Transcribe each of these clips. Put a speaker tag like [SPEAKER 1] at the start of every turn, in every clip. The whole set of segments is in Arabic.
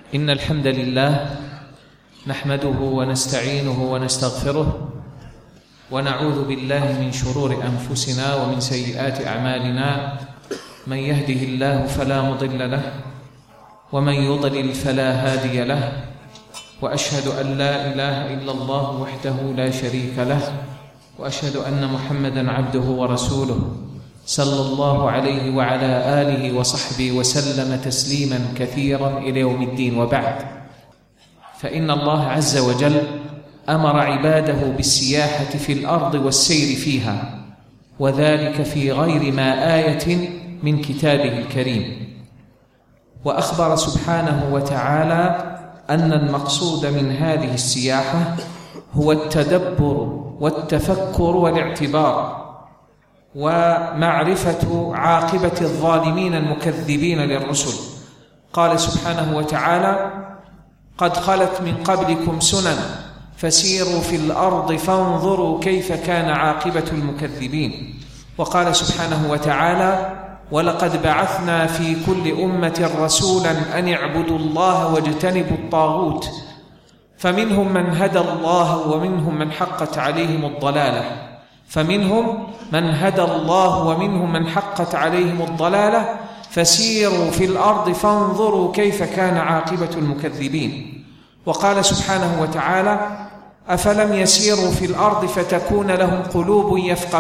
[SPEAKER 1] إن الحمد لله نحمده ونستعينه ونستغفره ونعوذ بالله من شرور أنفسنا ومن سيئات أعمالنا. من يهده الله فلا مضل له ومن يضلل فلا هادي له، وأشهد أن لا إله إلا الله وحده لا شريك له، وأشهد أن محمدًا عبده ورسوله صلى الله عليه وعلى آله وصحبه وسلم تسليمًا كثيرًا إلى يوم الدين. وبعد، فإن الله عز وجل أمر عباده بالسياحة في الأرض والسير فيها، وذلك في غير ما آية من كتابه الكريم. وأخبر سبحانه وتعالى أن المقصود من هذه السياحة هو التدبر والتفكر والاعتبار ومعرفة عاقبة الظالمين المكذبين للرسل. قال سبحانه وتعالى: قد خلت من قبلكم سنن فسيروا في الأرض فانظروا كيف كان عاقبة المكذبين. وقال سبحانه وتعالى: ولقد بعثنا في كل أمة رسولا أن اعبدوا الله واجتنبوا الطاغوت فمنهم من هدى الله ومنهم من حقت عليهم الضلالة فسيروا في الأرض فانظروا كيف كان عاقبة المكذبين. وقال سبحانه وتعالى: أفلم يسيروا في الأرض فتكون لهم قلوب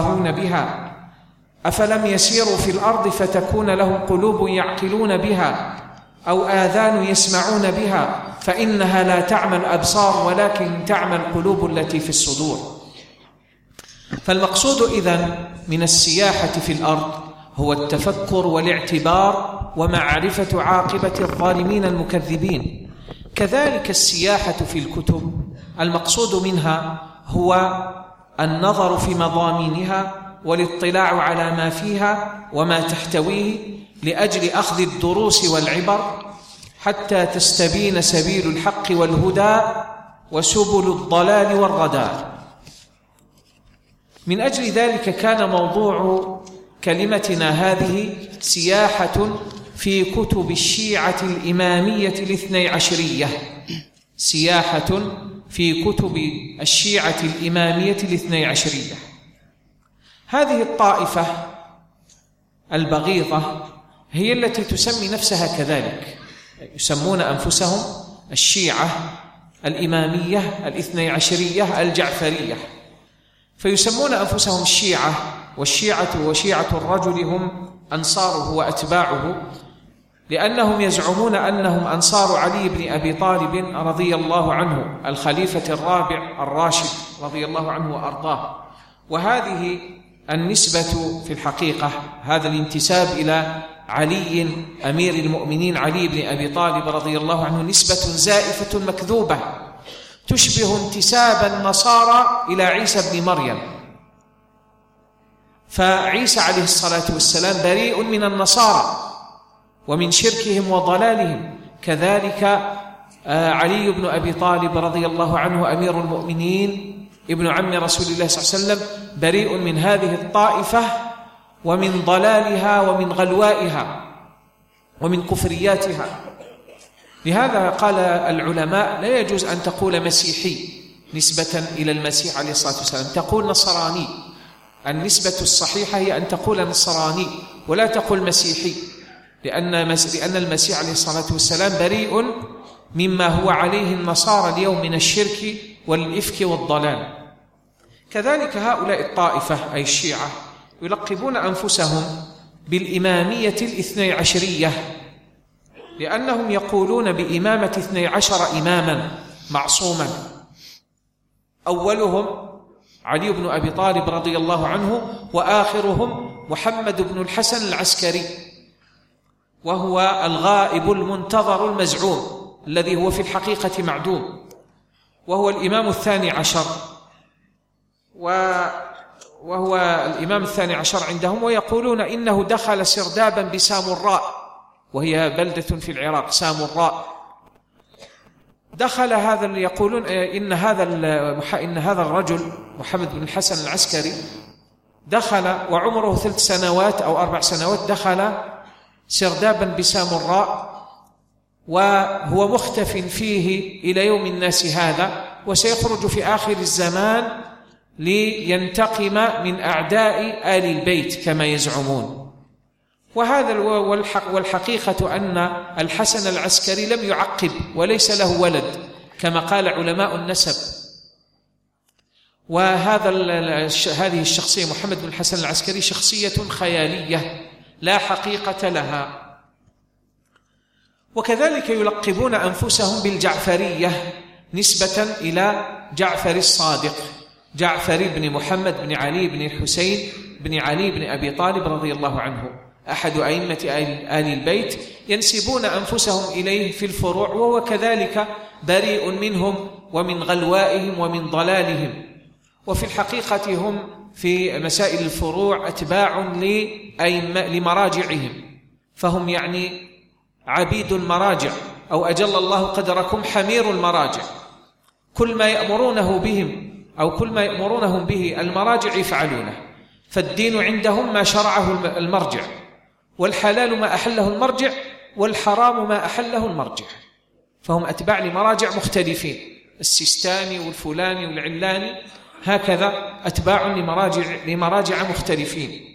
[SPEAKER 1] يعقلون بها أو آذان يسمعون بها فإنها لا تعمى الأبصار ولكن تعمى القلوب التي في الصدور. فالمقصود إذن من السياحة في الأرض هو التفكر والاعتبار ومعرفة عاقبة الظالمين المكذبين. كذلك السياحة في الكتب المقصود منها هو النظر في مضامينها والاطلاع على ما فيها وما تحتويه لأجل أخذ الدروس والعبر حتى تستبين سبيل الحق والهدى وسبل الضلال والردى. من أجل ذلك كان موضوع كلمتنا هذه سياحة في كتب الشيعة الإمامية الاثني عشرية. سياحة في كتب الشيعة الإمامية الاثني عشرية. هذه الطائفة البغيضة هي التي تسمي نفسها كذلك، يسمون أنفسهم الشيعة الإمامية الاثني عشرية الجعفرية، فيسمون أنفسهم الشيعة، والشيعة وشيعة الرجل هم أنصاره وأتباعه، لأنهم يزعمون أنهم أنصار علي بن أبي طالب رضي الله عنه الخليفة الرابع الراشد رضي الله عنه وأرضاه. وهذه النسبة في الحقيقة، هذا الانتساب إلى علي أمير المؤمنين علي بن أبي طالب رضي الله عنه نسبة زائفة مكذوبة تشبه انتساب النصارى إلى عيسى بن مريم. فعيسى عليه الصلاة والسلام بريء من النصارى ومن شركهم وضلالهم، كذلك علي بن أبي طالب رضي الله عنه أمير المؤمنين ابن عم رسول الله صلى الله عليه وسلم بريء من هذه الطائفة ومن ضلالها ومن غلوائها ومن كفرياتها. لهذا قال العلماء: لا يجوز أن تقول مسيحي نسبة إلى المسيح عليه الصلاة والسلام، تقول نصراني. النسبة الصحيحة هي أن تقول نصراني ولا تقول مسيحي، لأن المسيح عليه الصلاة والسلام بريء مما هو عليه النصارى اليوم من الشرك والإفك والضلال. كذلك هؤلاء الطائفة أي الشيعة يلقبون أنفسهم بالإمامية الاثني عشرية، لأنهم يقولون بإمامة 12 إماما معصوما، أولهم علي بن أبي طالب رضي الله عنه، وآخرهم محمد بن الحسن العسكري، وهو الغائب المنتظر المزعوم الذي هو في الحقيقة معدوم، وهو الإمام الثاني عشر، وهو الإمام الثاني عشر عندهم. ويقولون إنه دخل سردابا بسامراء، وهي بلدة في العراق سامراء. دخل هذا، يقولون إن هذا الرجل محمد بن الحسن العسكري دخل وعمره 3 سنوات أو 4 سنوات، دخل سردابا بسامراء وهو مختف فيه إلى يوم الناس هذا، وسيخرج في آخر الزمان لينتقم من أعداء آل البيت كما يزعمون. وهذا والحقيقة أن الحسن العسكري لم يعقب وليس له ولد كما قال علماء النسب. هذه الشخصية محمد بن الحسن العسكري شخصية خيالية لا حقيقة لها. وكذلك يلقبون أنفسهم بالجعفرية نسبة إلى جعفر الصادق، جعفر بن محمد بن علي بن الحسين بن علي بن أبي طالب رضي الله عنه، أحد أئمة آل البيت، ينسبون أنفسهم إليه في الفروع، وهو كذلك بريء منهم ومن غلوائهم ومن ضلالهم. وفي الحقيقة هم في مسائل الفروع أتباع لمراجعهم، فهم يعني عبيد المراجع، أو أجل الله قدركم حمير المراجع. كل ما يأمرونه بهم أو كل ما يأمرونهم به المراجع يفعلونه، فالدين عندهم ما شرعه المرجع، والحلال ما أحله المرجع، والحرام ما أحله المرجع. فهم أتباع لمراجع مختلفين، السيستاني والفلاني والعلاني، هكذا أتباع لمراجع مختلفين.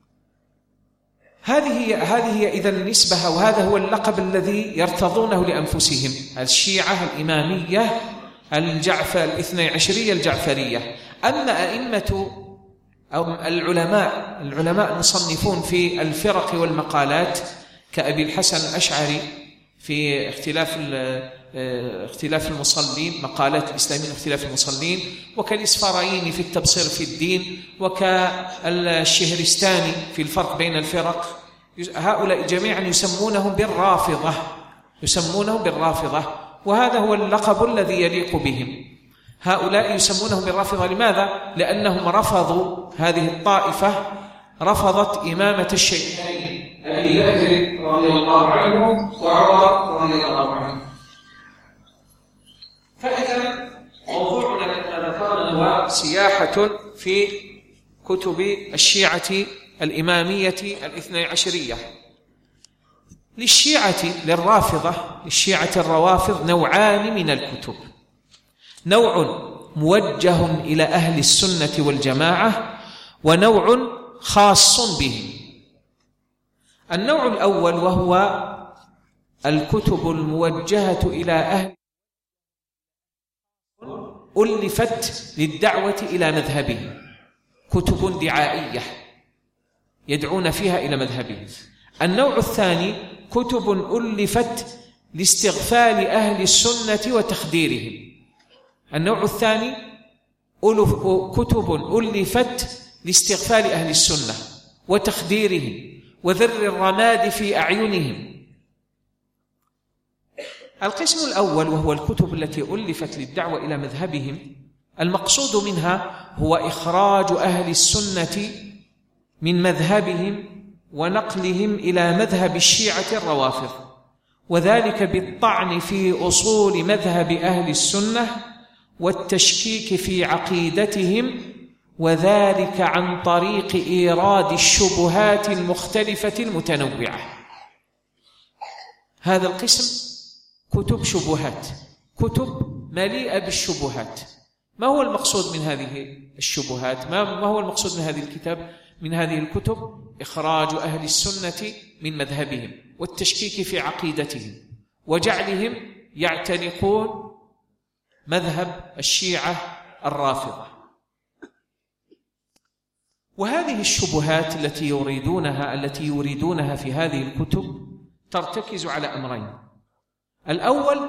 [SPEAKER 1] هذه هي إذا النسبة، وهذا هو اللقب الذي يرتضونه لأنفسهم، الشيعة الإمامية الاثني عشرية الجعفرية. أما أئمة أو العلماء المصنفون في الفرق والمقالات كأبي الحسن الأشعري في اختلاف المصلين، مقالات الإسلاميين واختلاف المصلين، وكالإسفرايني في التبصير في الدين، وكالشهرستاني في الفرق بين الفرق، هؤلاء جميعا يسمونهم بالرافضة، وهذا هو اللقب الذي يليق بهم. هؤلاء يسمونهم بالرافضة، لماذا؟ لأنهم رفضوا، هذه الطائفة رفضت إمامة الشيخين أبي بكر رضي الله عنه وعمر رضي الله عنه. فإذا موضوعنا كما ذكرنا هو سياحة في كتب الشيعة الإمامية الاثني عشرية. للشيعة الروافض نوعان من الكتب، نوع موجه إلى أهل السنة والجماعة، ونوع خاص بهم. النوع الأول وهو الكتب الموجهة إلى أهل ألفت للدعوة إلى مذهبهم، كتب دعائية يدعون فيها إلى مذهبهم. النوع الثاني كتب ألفت لاستغفال أهل السنة وتخديرهم. النوع الثاني كتب ألفت لاستغفال أهل السنة وتخديرهم وذر الرماد في أعينهم. القسم الأول وهو الكتب التي ألفت للدعوة إلى مذهبهم، المقصود منها هو إخراج أهل السنة من مذهبهم ونقلهم إلى مذهب الشيعة الروافض، وذلك بالطعن في أصول مذهب أهل السنة والتشكيك في عقيدتهم، وذلك عن طريق إيراد الشبهات المختلفة المتنوعة. هذا القسم كتب شبهات، كتب مليئة بالشبهات. ما هو المقصود من هذه الشبهات؟ ما هو المقصود من هذه الكتاب، من هذه الكتب؟ إخراج أهل السنة من مذهبهم والتشكيك في عقيدتهم وجعلهم يعتنقون مذهب الشيعة الرافضة. وهذه الشبهات التي يريدونها في هذه الكتب ترتكز على أمرين. الأول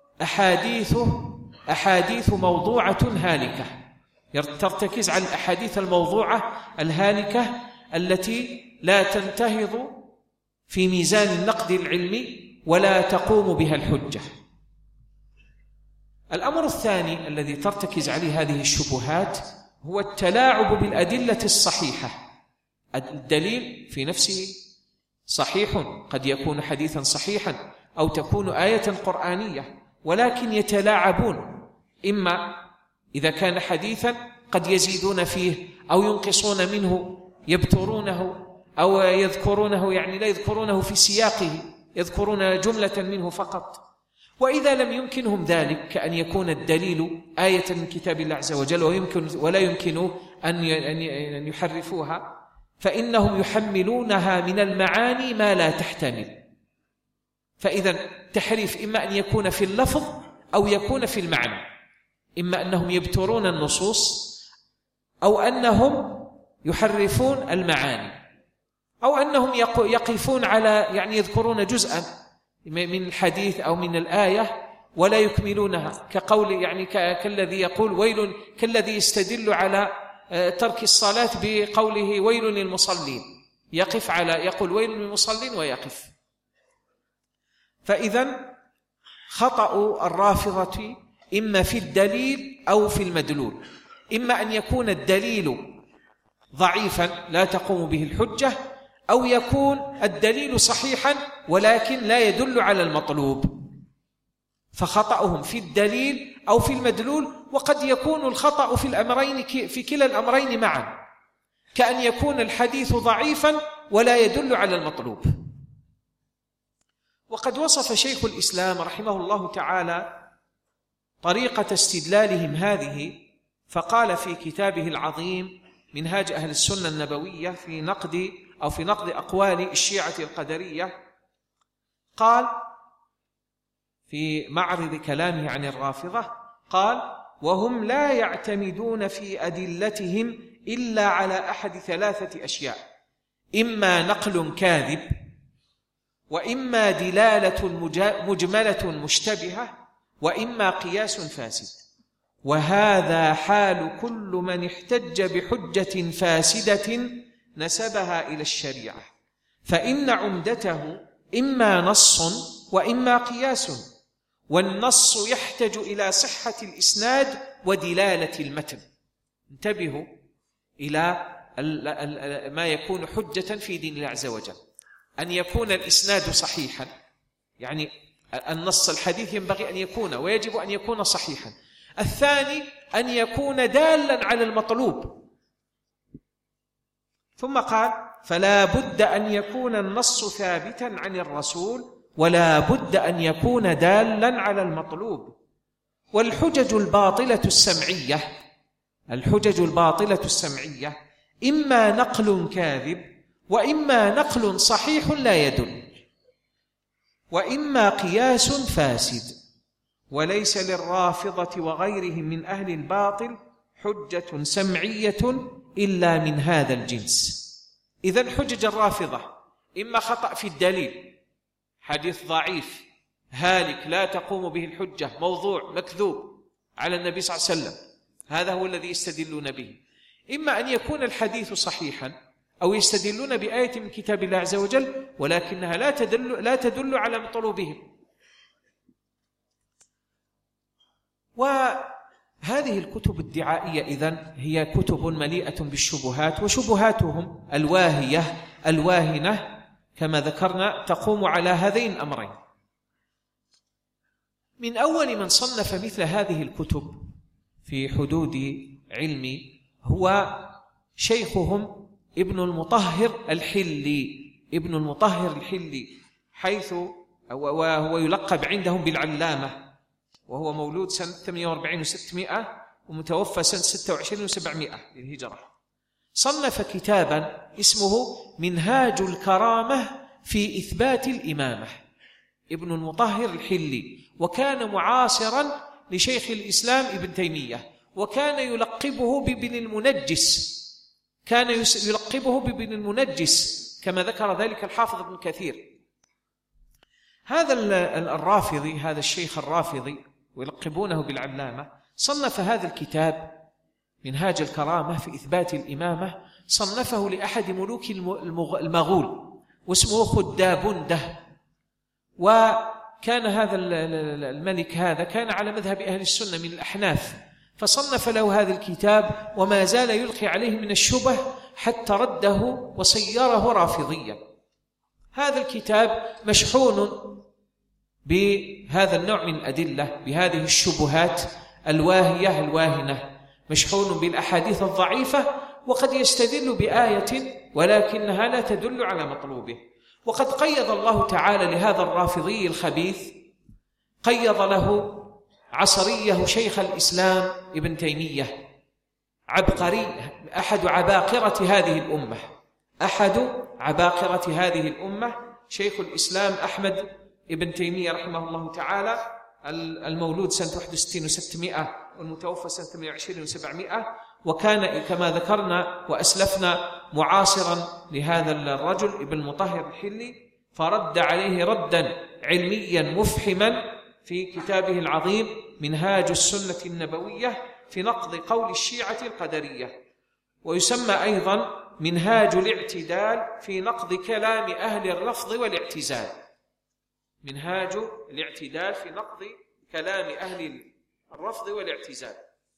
[SPEAKER 1] أحاديث موضوعة هالكة، ترتكز على الأحاديث الموضوعة الهالكة التي لا تنتهض في ميزان النقد العلمي ولا تقوم بها الحجة. الأمر الثاني الذي ترتكز عليه هذه الشبهات هو التلاعب بالأدلة الصحيحة. الدليل في نفسه صحيح، قد يكون حديثا صحيحا أو تكون آية قرآنية، ولكن يتلاعبون، إما إذا كان حديثا قد يزيدون فيه أو ينقصون منه، يبترونه أو يذكرونه، يعني لا يذكرونه في سياقه يذكرون جملة منه فقط. وإذا لم يمكنهم ذلك، كأن يكون الدليل آية من كتاب الله عز وجل ولا يمكن أن يحرفوها، فإنهم يحملونها من المعاني ما لا تحتمل. فإذا تحريف إما أن يكون في اللفظ أو يكون في المعنى، إما أنهم يبترون النصوص أو أنهم يحرفون المعاني أو أنهم يقفون على يذكرون جزءا من الحديث أو من الآية ولا يكملونها، كقول كالذي يقول كالذي يستدل على ترك الصلاة بقوله ويل للمصلين، يقول ويل للمصلين ويقف. فإذا خطأ الرافضة إما في الدليل أو في المدلول، إما أن يكون الدليل ضعيفا لا تقوم به الحجة، أو يكون الدليل صحيحا ولكن لا يدل على المطلوب، فخطأهم في الدليل أو في المدلول. وقد يكون الخطأ في كلا الأمرين معا، كأن يكون الحديث ضعيفا ولا يدل على المطلوب. وقد وصف شيخ الإسلام رحمه الله تعالى طريقة استدلالهم هذه، فقال في كتابه العظيم منهاج أهل السنة النبوية في نقد أقوال الشيعة القدرية، قال في معرض كلامه عن الرافضة، قال: وهم لا يعتمدون في أدلتهم إلا على أحد ثلاثة أشياء: إما نقل كاذب، وإما دلالة مجملة مشتبهة، وإما قياس فاسد. وهذا حال كل من احتج بحجة فاسدة نسبها إلى الشريعة، فإن عمدته إما نص وإما قياس، والنص يحتج إلى صحة الإسناد ودلالة المتن. انتبهوا إلى ما يكون حجة في دين الله عز وجل، أن يكون الإسناد صحيحا، النص الحديث ينبغي أن يكون ويجب أن يكون صحيحا. الثاني أن يكون دالا على المطلوب. ثم قال: فلا بد أن يكون النص ثابتا عن الرسول، ولا بد أن يكون دالا على المطلوب. والحجج الباطلة السمعية إما نقل كاذب، وإما نقل صحيح لا يدل، وإما قياس فاسد. وليس للرافضة وغيرهم من أهل الباطل حجة سمعية إلا من هذا الجنس. إذن حجج الرافضة إما خطأ في الدليل، حديث ضعيف هالك لا تقوم به الحجة، موضوع مكذوب على النبي صلى الله عليه وسلم، هذا هو الذي يستدلون به. إما أن يكون الحديث صحيحا، أو يستدلون بآية من كتاب الله عز وجل ولكنها لا تدل على مطلوبهم. وهذه الكتب الدعائية إذن هي كتب مليئة بالشبهات، وشبهاتهم الواهنة كما ذكرنا تقوم على هذين الأمرين. من أول من صنف مثل هذه الكتب في حدود علمي هو شيخهم ابن المطهر الحلي، حيث وهو يلقب عندهم بالعلامة، وهو مولود سنة 48 و600 ومتوفى سنة 26 و700 للهجرة. صنف كتابا اسمه منهاج الكرامة في إثبات الإمامة، ابن المطهر الحلي، وكان معاصرا لشيخ الإسلام ابن تيمية، وكان يلقبه بابن المنجس، كما ذكر ذلك الحافظ ابن كثير. هذا الرافضي، هذا الشيخ الرافضي ويلقبونه بالعلامة، صنف هذا الكتاب منهاج الكرامة في إثبات الإمامة، صنفه لأحد ملوك المغول واسمه خدابنده. وكان هذا الملك هذا كان على مذهب أهل السنة من الأحناف، فصنف له هذا الكتاب، وما زال يلقي عليه من الشبه حتى رده وصيره رافضيا. هذا الكتاب مشحون بهذا النوع من الأدلة، بهذه الشبهات الواهنة، مشحون بالأحاديث الضعيفة، وقد يستدل بآية ولكنها لا تدل على مطلوبه، وقد قيض الله تعالى لهذا الرافضي الخبيث، قيض له عصريه شيخ الإسلام ابن تيمية، عبقري، أحد عباقرة هذه الأمة، شيخ الإسلام أحمد ابن تيمية رحمه الله تعالى، المولود سنة 61 و600 والمتوفى سنة 28 و700، وكان كما ذكرنا وأسلفنا معاصرا لهذا الرجل ابن مطهر الحلي، فرد عليه ردا علميا مفحما في كتابه العظيم منهاج السنة النبوية في نقض قول الشيعة القدرية، ويسمى أيضا منهاج الاعتدال في نقض كلام أهل الرفض والاعتزال. منهاج الاعتدال في نقض كلام أهل الرفض والاعتزال.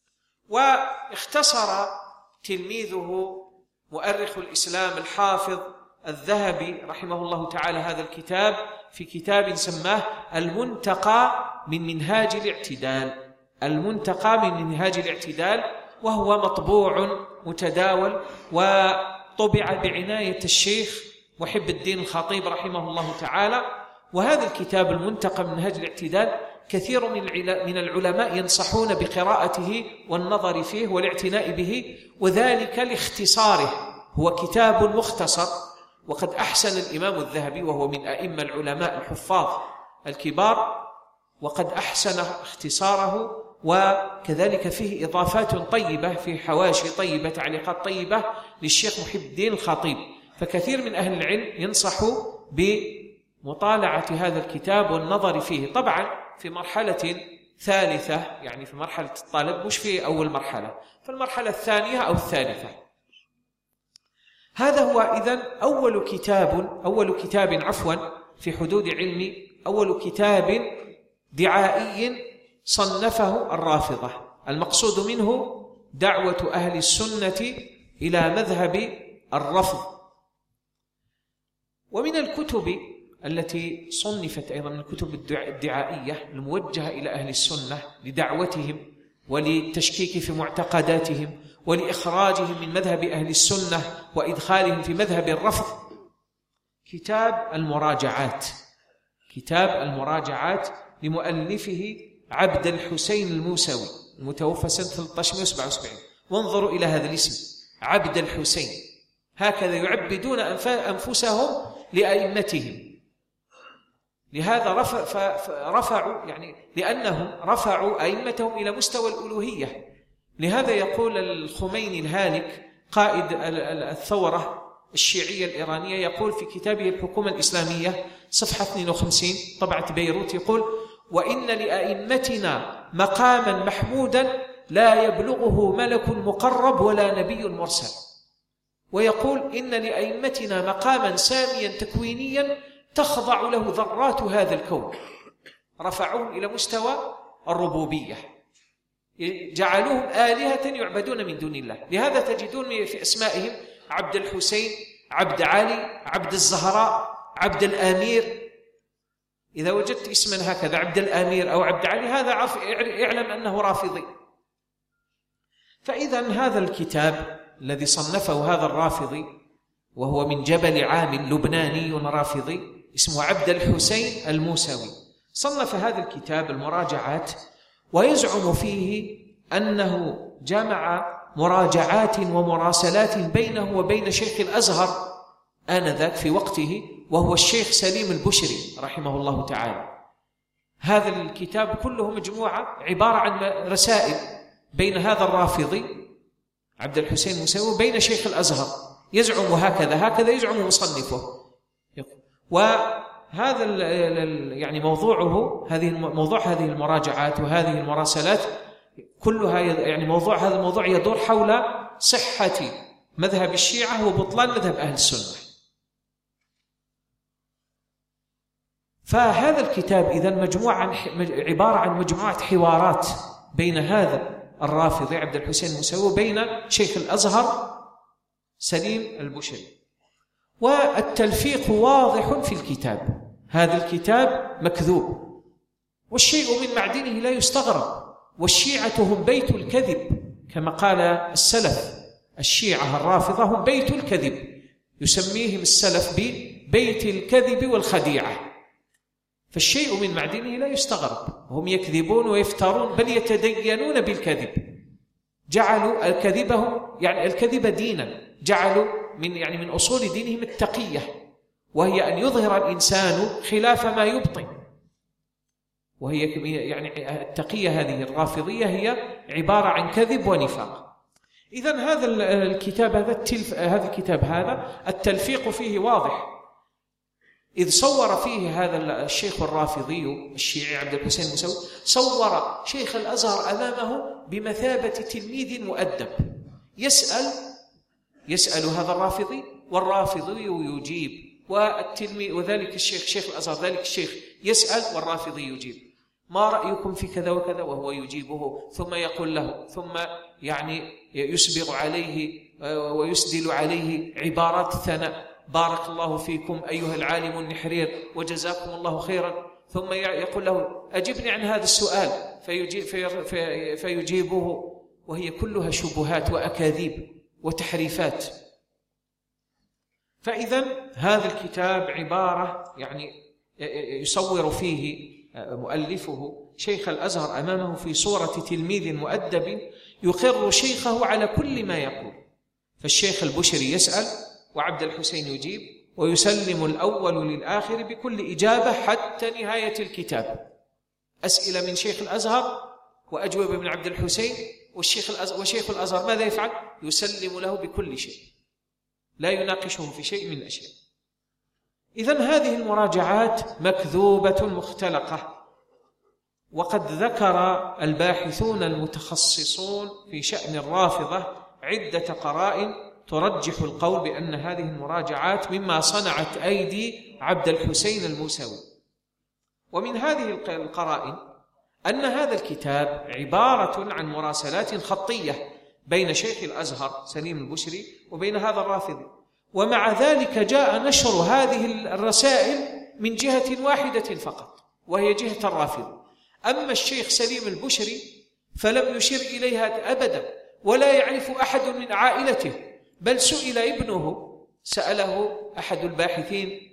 [SPEAKER 1] واختصر تلميذه مؤرخ الإسلام الحافظ الذهبي رحمه الله تعالى هذا الكتاب في كتاب سماه المنتقى من منهاج الاعتدال، وهو مطبوع متداول وطبع بعناية الشيخ محب الدين الخطيب رحمه الله تعالى. وهذا الكتاب المنتقى من منهاج الاعتدال كثير من العلماء ينصحون بقراءته والنظر فيه والاعتناء به، وذلك لاختصاره، هو كتاب مختصر، وقد أحسن الإمام الذهبي وهو من أئمة العلماء الحفاظ الكبار، وقد أحسن اختصاره، وكذلك فيه إضافات طيبة، في حواشي طيبة، تعليقات طيبة للشيخ محب الدين الخطيب. فكثير من أهل العلم ينصحوا بمطالعة هذا الكتاب والنظر فيه، طبعا في مرحلة ثالثة، يعني في مرحلة الطالب، مش في أول مرحلة، في المرحلة الثانية أو الثالثة. هذا هو إذن أول كتاب في حدود علمي، أول كتاب دعائي صنفه الرافضة، المقصود منه دعوة أهل السنة إلى مذهب الرفض. ومن الكتب التي صنفت أيضا من الكتب الدعائية الموجهة إلى أهل السنة لدعوتهم وللتشكيك في معتقداتهم ولإخراجهم من مذهب أهل السنة وإدخالهم في مذهب الرفض، كتاب المراجعات لمؤلفه عبد الحسين الموسوي المتوفى سنة 1377. وانظروا إلى هذا الاسم، عبد الحسين، هكذا يعبدون أنفسهم لأئمتهم. لهذا رفعوا، يعني لأنهم رفعوا أئمتهم إلى مستوى الألوهية. لهذا يقول الخميني الهالك قائد الثورة الشيعية الإيرانية، يقول في كتابه الحكومة الإسلامية صفحة 52 طبعة بيروت، يقول: وإن لأئمتنا مقاما محمودا لا يبلغه ملك مقرب ولا نبي مرسل. ويقول: إن لأئمتنا مقاما ساميا تكوينيا تخضع له ذرات هذا الكون. رفعوهم إلى مستوى الربوبية، جعلوهم آلهة يعبدون من دون الله. لهذا تجدون في أسمائهم عبد الحسين، عبد علي، عبد الزهراء، عبد الآمير. إذا وجدت اسما هكذا عبد الآمير أو عبد علي، هذا اعلم أنه رافضي. فإذا هذا الكتاب الذي صنفه هذا الرافضي، وهو من جبل عامل لبناني رافضي اسمه عبد الحسين الموسوي، صنف هذا الكتاب المراجعات، ويزعم فيه أنه جمع مراجعات ومراسلات بينه وبين شيخ الأزهر آنذاك في وقته، وهو الشيخ سليم البشري رحمه الله تعالى. هذا الكتاب كله مجموعة عبارة عن رسائل بين هذا الرافضي عبد الحسين الموسوي وبين شيخ الأزهر، يزعم هكذا يزعم مصنفه. وهذا يعني موضوع هذه المراجعات وهذه المراسلات كلها، يعني هذا الموضوع يدور حول صحة مذهب الشيعة وبطلان مذهب أهل السنة. فهذا الكتاب إذن عبارة عن مجموعة حوارات بين هذا الرافضي عبد الحسين الموسوي وبين شيخ الأزهر سليم البشري. والتلفيق واضح في الكتاب، هذا الكتاب مكذوب، والشيء من معدنه لا يستغرب، والشيعة هم بيت الكذب كما قال السلف. الشيعة الرافضة هم بيت الكذب، يسميهم السلف بيت الكذب والخديعة، فالشيء من معدنه لا يستغرب. هم يكذبون ويفترون بل يتدينون بالكذب، جعلوا الكذبهم يعني الكذب دينا، جعلوا من أصول دينهم التقية، وهي أن يظهر الإنسان خلاف ما يبطن. وهي يعني التقية هذه الرافضية هي عبارة عن كذب ونفاق. إذن هذا الكتاب هذا الكتاب هذا التلفيق فيه واضح، إذ صور فيه هذا الشيخ الرافضي الشيعي عبد الحسين الموسوي، صور شيخ الأزهر أمامه بمثابة تلميذ مؤدب، يسأل هذا الرافضي والرافضي يجيب، والتلميذ وذلك الشيخ شيخ الأزهر ذلك الشيخ يسأل والرافضي يجيب، ما رأيكم في كذا وكذا، وهو يجيبه، ثم يقول له، ثم يسبغ عليه ويسدل عليه عبارات الثناء، بارك الله فيكم أيها العالم النحرير وجزاكم الله خيرا، ثم يقول له أجبني عن هذا السؤال فيجيبه، وهي كلها شبهات وأكاذيب وتحريفات. فإذا هذا الكتاب عبارة يصور فيه مؤلفه شيخ الأزهر أمامه في صورة تلميذ مؤدب يقر شيخه على كل ما يقول. فالشيخ البشري يسأل وعبد الحسين يجيب، ويسلم الأول للآخر بكل إجابة حتى نهاية الكتاب. أسئلة من شيخ الأزهر وأجوبة من عبد الحسين، وشيخ الأزهر ماذا يفعل؟ يسلم له بكل شيء، لا يناقشه في شيء من الأشياء. إذن هذه المراجعات مكذوبة مختلقة، وقد ذكر الباحثون المتخصصون في شأن الرافضة عدة قرائن ترجح القول بأن هذه المراجعات مما صنعت أيدي عبد الحسين الموسوي. ومن هذه القرائن أن هذا الكتاب عبارة عن مراسلات خطية بين شيخ الأزهر سليم البشري وبين هذا الرافضي، ومع ذلك جاء نشر هذه الرسائل من جهة واحدة فقط، وهي جهة الرافض. أما الشيخ سليم البشري فلم يشير إليها أبدا، ولا يعرف أحد من عائلته، بل سئل ابنه، سأله أحد الباحثين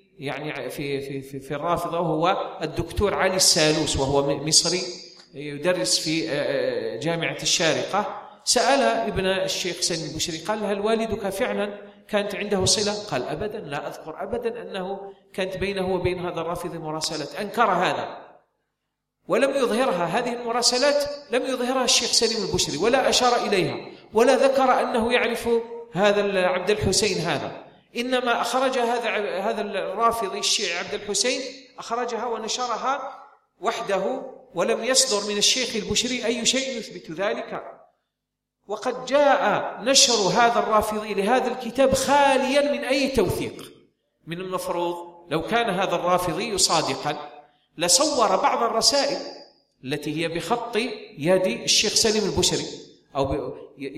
[SPEAKER 1] في الرافضة، وهو الدكتور علي السالوس، وهو مصري يدرس في جامعة الشارقة، سأل ابن الشيخ سليم البشري قال: هل والدك فعلا كانت عنده صلة؟ قال: أبدا، لا أذكر أبدا أنه كانت بينه وبين هذا الرافض مراسلات. أنكر هذا ولم يظهرها، هذه المراسلات لم يظهرها الشيخ سليم البشري ولا أشار إليها، ولا ذكر أنه يعرف هذا عبد الحسين هذا، إنما أخرج هذا الرافضي الشيعي عبد الحسين، أخرجها ونشرها وحده، ولم يصدر من الشيخ البشري أي شيء يثبت ذلك. وقد جاء نشر هذا الرافضي لهذا الكتاب خاليا من أي توثيق. من المفروض لو كان هذا الرافضي صادقا لصور بعض الرسائل التي هي بخط يد الشيخ سليم البشري، أو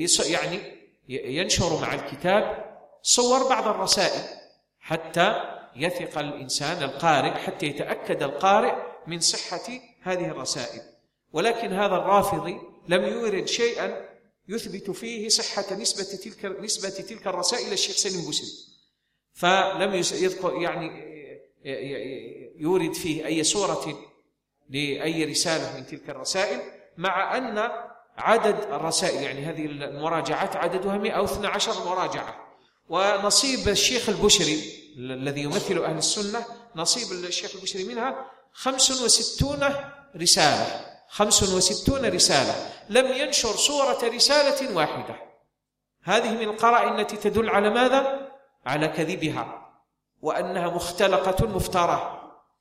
[SPEAKER 1] ينشر مع الكتاب صور بعض الرسائل حتى يثق الإنسان القارئ، حتى يتأكد القارئ من صحة هذه الرسائل. ولكن هذا الرافضي لم يورد شيئا يثبت فيه صحة نسبة تلك الرسائل إلى الشيخ سليم البشري، فلم يذكر يورد فيه أي صورة لأي رسالة من تلك الرسائل، مع أن عدد الرسائل هذه المراجعات عددها 112 مراجعة. ونصيب الشيخ البشري الذي يمثل أهل السنة، نصيب الشيخ البشري منها 65 رسالة، 65 رسالة، لم ينشر صورة رسالة واحدة. هذه من القرائن التي تدل على ماذا؟ على كذبها، وأنها مختلقة مفترة.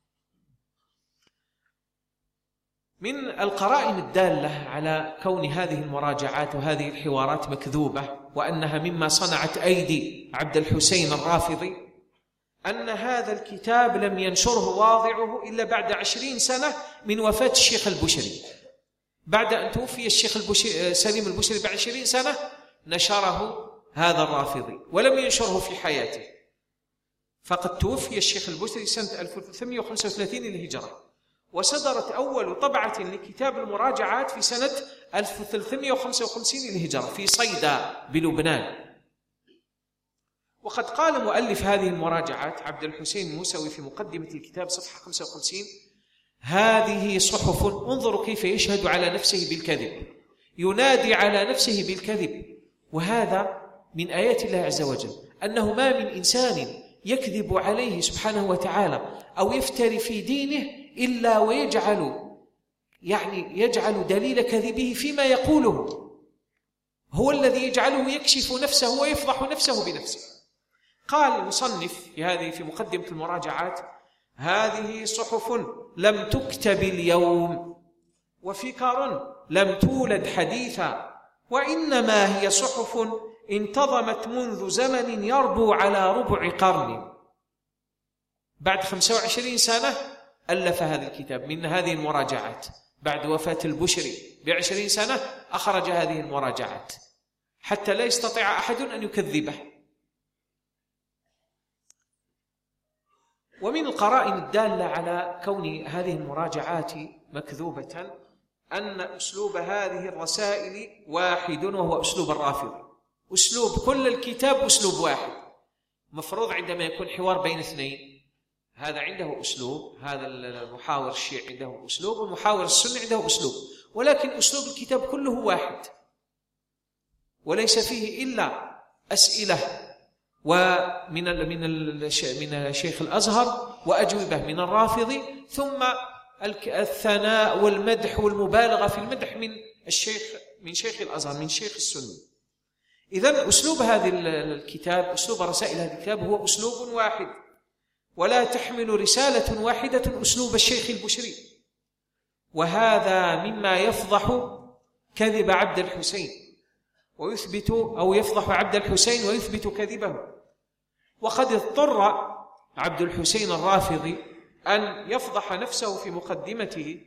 [SPEAKER 1] من القرائن الدالة على كون هذه المراجعات وهذه الحوارات مكذوبة، وأنها مما صنعت أيدي عبد الحسين الرافضي، أن هذا الكتاب لم ينشره واضعه إلا بعد 20 سنة من وفاة الشيخ البشري. بعد أن توفي الشيخ سليم البشري بعد 20 سنة نشره هذا الرافضي، ولم ينشره في حياته. فقد توفي الشيخ البشري سنة 1335 للهجرة، وصدرت أول طبعة لكتاب المراجعات في سنة 1355 للهجرة في صيدا بلبنان. وقد قال مؤلف هذه المراجعات عبد الحسين الموسوي في مقدمة الكتاب صفحة 55: هذه صحف، انظروا كيف يشهد على نفسه بالكذب، ينادي على نفسه بالكذب. وهذا من آيات الله عز وجل، أنه ما من إنسان يكذب عليه سبحانه وتعالى أو يفتري في دينه إلا يجعل دليل كذبه فيما يقوله، هو الذي يجعله يكشف نفسه ويفضح نفسه بنفسه. قال المصنف في مقدمة المراجعات: هذه صحف لم تكتب اليوم، وفكر لم تولد حديثا، وإنما هي صحف انتظمت منذ زمن يربو على ربع قرن. بعد 25 سنة ألف هذا الكتاب من هذه المراجعات، بعد وفاة البشري ب20 سنة أخرج هذه المراجعات حتى لا يستطيع أحد أن يكذبه. ومن القرائن الدالة على كون هذه المراجعات مكذوبة أن أسلوب هذه الرسائل واحد، وهو أسلوب الرافضة. أسلوب كل الكتاب أسلوب واحد. مفروض عندما يكون حوار بين اثنين، هذا عنده أسلوب، هذا المحاور الشيعي عنده أسلوب، والمحاور السني عنده أسلوب، ولكن أسلوب الكتاب كله واحد، وليس فيه إلا أسئلة من شيخ الأزهر وأجوبة من الرافضي، ثم الثناء والمدح والمبالغة في المدح من شيخ الأزهر، من شيخ السني. إذن أسلوب هذا الكتاب، أسلوب رسائل هذا الكتاب هو أسلوب واحد، ولا تحمل رسالة واحدة أسلوب الشيخ البشري. وهذا مما يفضح كذب عبد الحسين يفضح عبد الحسين ويثبت كذبه. وقد اضطر عبد الحسين الرافضي أن يفضح نفسه في مقدمته،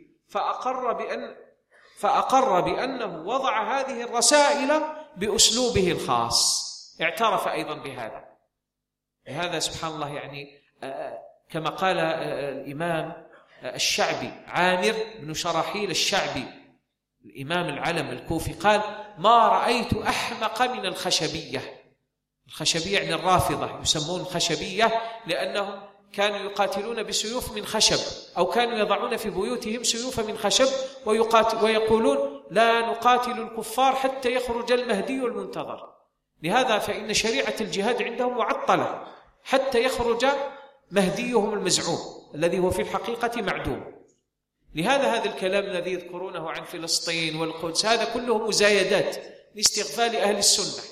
[SPEAKER 1] فأقر بأنه وضع هذه الرسائل بأسلوبه الخاص، اعترف أيضا بهذا. لهذا سبحان الله، كما قال الإمام الشعبي عامر بن شراحيل الشعبي، الإمام العلم الكوفي، قال: ما رأيت أحمق من الخشبية. الخشبية يعني الرافضة، يسمون الخشبية لأنهم كانوا يقاتلون بسيوف من خشب، أو كانوا يضعون في بيوتهم سيوف من خشب ويقولون: لا نقاتل الكفار حتى يخرج المهدي المنتظر. لهذا فإن شريعة الجهاد عندهم معطلة حتى يخرج مهديهم المزعوم الذي هو في الحقيقة معدوم. لهذا هذا الكلام الذي يذكرونه عن فلسطين والقدس هذا كله مزايدات لاستغفال أهل السنة.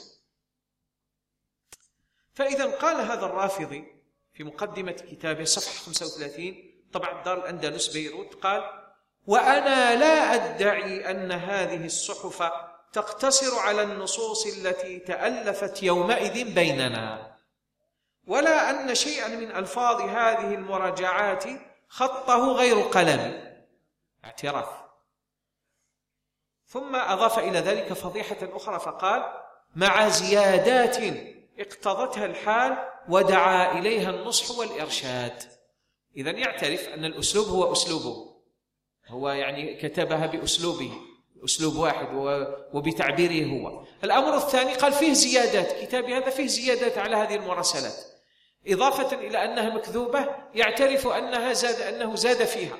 [SPEAKER 1] فإذا قال هذا الرافضي في مقدمة كتابه صفحة 35 طبعا دار الأندلس بيروت، قال: وأنا لا أدعي أن هذه الصحف تقتصر على النصوص التي تألفت يومئذ بيننا، ولا أن شيئا من ألفاظ هذه المراجعات خطه غير قلم. اعتراف. ثم أضاف إلى ذلك فضيحة أخرى فقال: مع زيادات اقتضتها الحال ودعا إليها النصح والإرشاد. إذن يعترف أن الأسلوب هو أسلوبه، هو كتبها بأسلوبه، أسلوب واحد وبتعبيره هو. الأمر الثاني قال: فيه زيادات، كتابي هذا فيه زيادات على هذه المراسلات، إضافة إلى أنها مكذوبة يعترف أنه زاد فيها.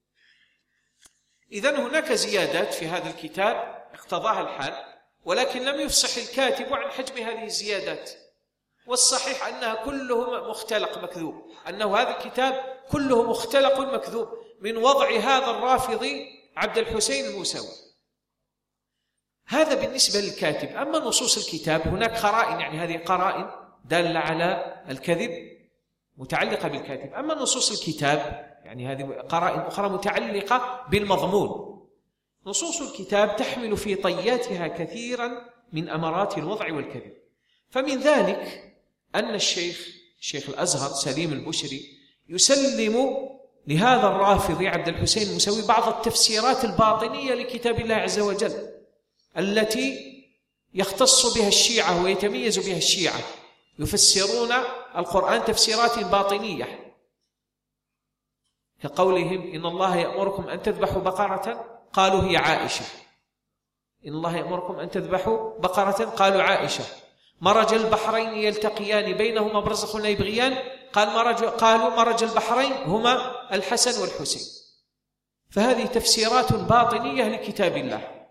[SPEAKER 1] إذن هناك زيادات في هذا الكتاب اقتضاها الحال، ولكن لم يفصح الكاتب عن حجم هذه الزيادات. والصحيح أنها كله مختلق مكذوب، أنه هذا الكتاب كله مختلق مكذوب من وضع هذا الرافضي عبد الحسين الموسوي. هذا بالنسبة للكاتب. أما نصوص الكتاب هناك قرائن، هذه قرائن دالة على الكذب متعلقة بالكاتب. أما نصوص الكتاب هذه قرائن أخرى متعلقة بالمضمون. نصوص الكتاب تحمل في طياتها كثيرا من أمارات الوضع والكذب. فمن ذلك أن الشيخ الأزهر سليم البشري يسلم لهذا الرافضي عبد الحسين الموسوي بعض التفسيرات الباطنية لكتاب الله عز وجل التي يختص بها الشيعة ويتميز بها الشيعة، يفسرون القرآن تفسيرات باطنية، كقولهم: إن الله يأمركم أن تذبحوا بقرة، قالوا هي عائشة. إن الله يأمركم أن تذبحوا بقرة، قالوا عائشة. مرج البحرين يلتقيان بينهما برزخ لا يبغيان، قالوا مرج البحرين هما الحسن والحسين. فهذه تفسيرات باطنية لكتاب الله.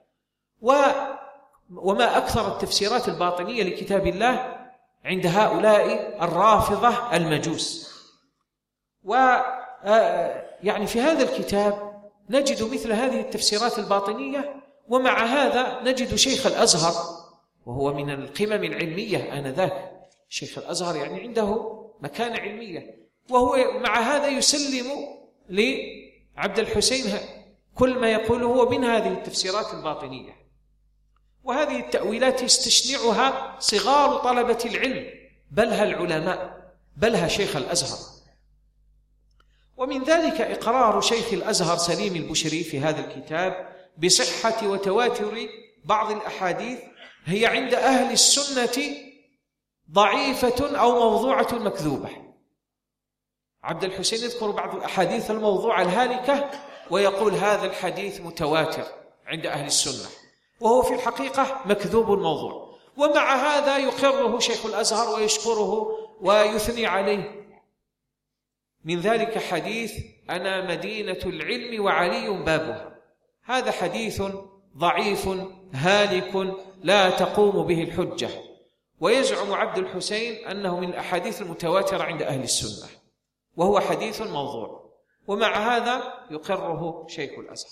[SPEAKER 1] وما أكثر التفسيرات الباطنية لكتاب الله عند هؤلاء الرافضة المجوس. ويعني في هذا الكتاب نجد مثل هذه التفسيرات الباطنية. ومع هذا نجد شيخ الأزهر، وهو من القمم العلمية آنذاك، شيخ الأزهر يعني عنده مكانة علمية، وهو مع هذا يسلم لعبد الحسين كل ما يقوله هو من هذه التفسيرات الباطنية. وهذه التأويلات يستشنعها صغار طلبة العلم، بلها العلماء، بلها شيخ الأزهر. ومن ذلك إقرار شيخ الأزهر سليم البشري في هذا الكتاب بصحة وتواتر بعض الأحاديث هي عند أهل السنة ضعيفة أو موضوعة مكذوبة. عبد الحسين يذكر بعض الأحاديث الموضوعة الهالكة ويقول هذا الحديث متواتر عند أهل السنة، وهو في الحقيقة مكذوب موضوع. ومع هذا يقره شيخ الأزهر ويشكره ويثني عليه. من ذلك حديث أنا مدينة العلم وعلي بابها، هذا حديث ضعيف هالك لا تقوم به الحجة، ويزعم عبد الحسين أنه من الأحاديث المتواترة عند أهل السنة، وهو حديث موضوع. ومع هذا يقره شيخ الأزهر.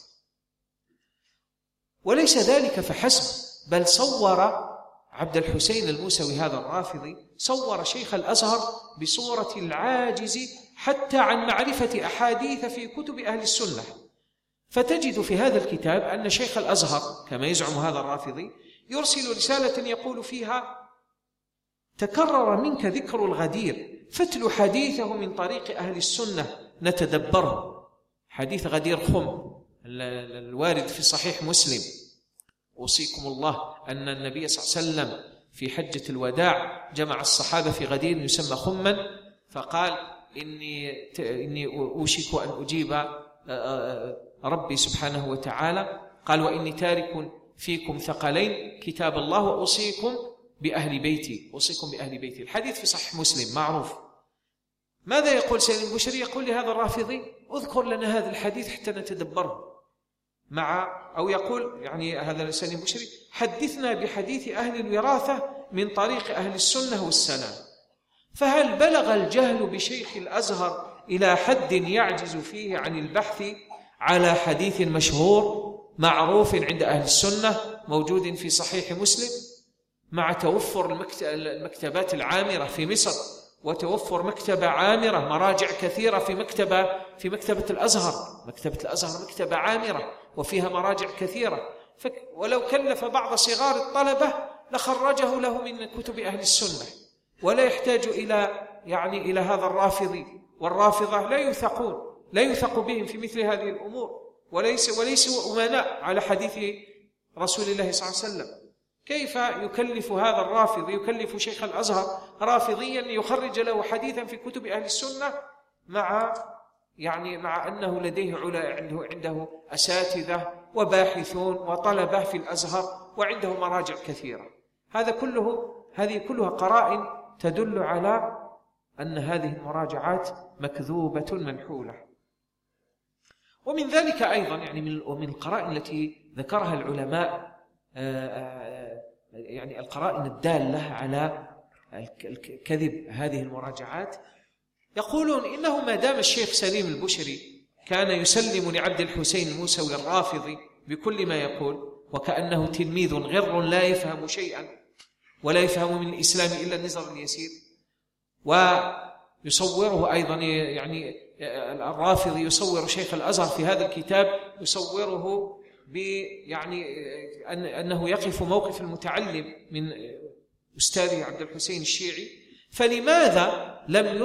[SPEAKER 1] وليس ذلك فحسب، بل صور عبد الحسين الموسوي هذا الرافضي، صور شيخ الأزهر بصورة العاجز حتى عن معرفة أحاديث في كتب أهل السنة. فتجد في هذا الكتاب أن شيخ الأزهر كما يزعم هذا الرافضي يرسل رسالة يقول فيها تكرر منك ذكر الغدير فتل حديثه من طريق أهل السنة نتدبره. حديث غدير خم الوارد في صحيح مسلم، أوصيكم الله أن النبي صلى الله عليه وسلم في حجة الوداع جمع الصحابة في غدير يسمى خما، فقال إني أوشك أن أجيب ربي سبحانه وتعالى، قال وإني تارك فيكم ثقلين كتاب الله وأوصيكم بأهل بيتي، أوصيكم بأهل بيتي. الحديث في صحيح مسلم معروف. ماذا يقول سليم البشري؟ يقول لهذا الرافضي اذكر لنا هذا الحديث حتى نتدبره، أو يقول يعني هذا سليم البشري حدثنا بحديث أهل الوراثة من طريق أهل السنة والسلام. فهل بلغ الجهل بشيخ الأزهر إلى حد يعجز فيه عن البحث على حديث مشهور معروف عند أهل السنة موجود في صحيح مسلم، مع توفر المكتبات العامرة في مصر وتوفر مكتبة عامرة، مراجع كثيرة في مكتبة الأزهر. مكتبة الأزهر مكتبة عامرة وفيها مراجع كثيرة، ولو كلف بعض صغار الطلبة لخرجه له من كتب أهل السنة، ولا يحتاج إلى هذا الرافضي. والرافضة لا يثق بهم في مثل هذه الأمور، وليسوا أمناء على حديث رسول الله صلى الله عليه وسلم. كيف يكلف هذا الرافض، يكلف شيخ الأزهر رافضيا يخرج له حديثا في كتب أهل السنة مع أنه لديه عنده أساتذة وباحثون وطلبة في الأزهر وعنده مراجع كثيرة. هذه كلها قرائن تدل على أن هذه المراجعات مكذوبة منحولة. ومن ذلك أيضا من القرائن التي ذكرها العلماء القرائن الدالة على كذب هذه المراجعات، يقولون إنه ما دام الشيخ سليم البشري كان يسلم لعبد الحسين الموسوي الرافضي بكل ما يقول، وكأنه تلميذ غر لا يفهم شيئا ولا يفهم من الإسلام إلا النظر اليسير، ويصوره أيضا الرافضي يصور شيخ الأزهر في هذا الكتاب يصوره أنه يقف موقف المتعلم من أستاذه عبد الحسين الشيعي. فلماذا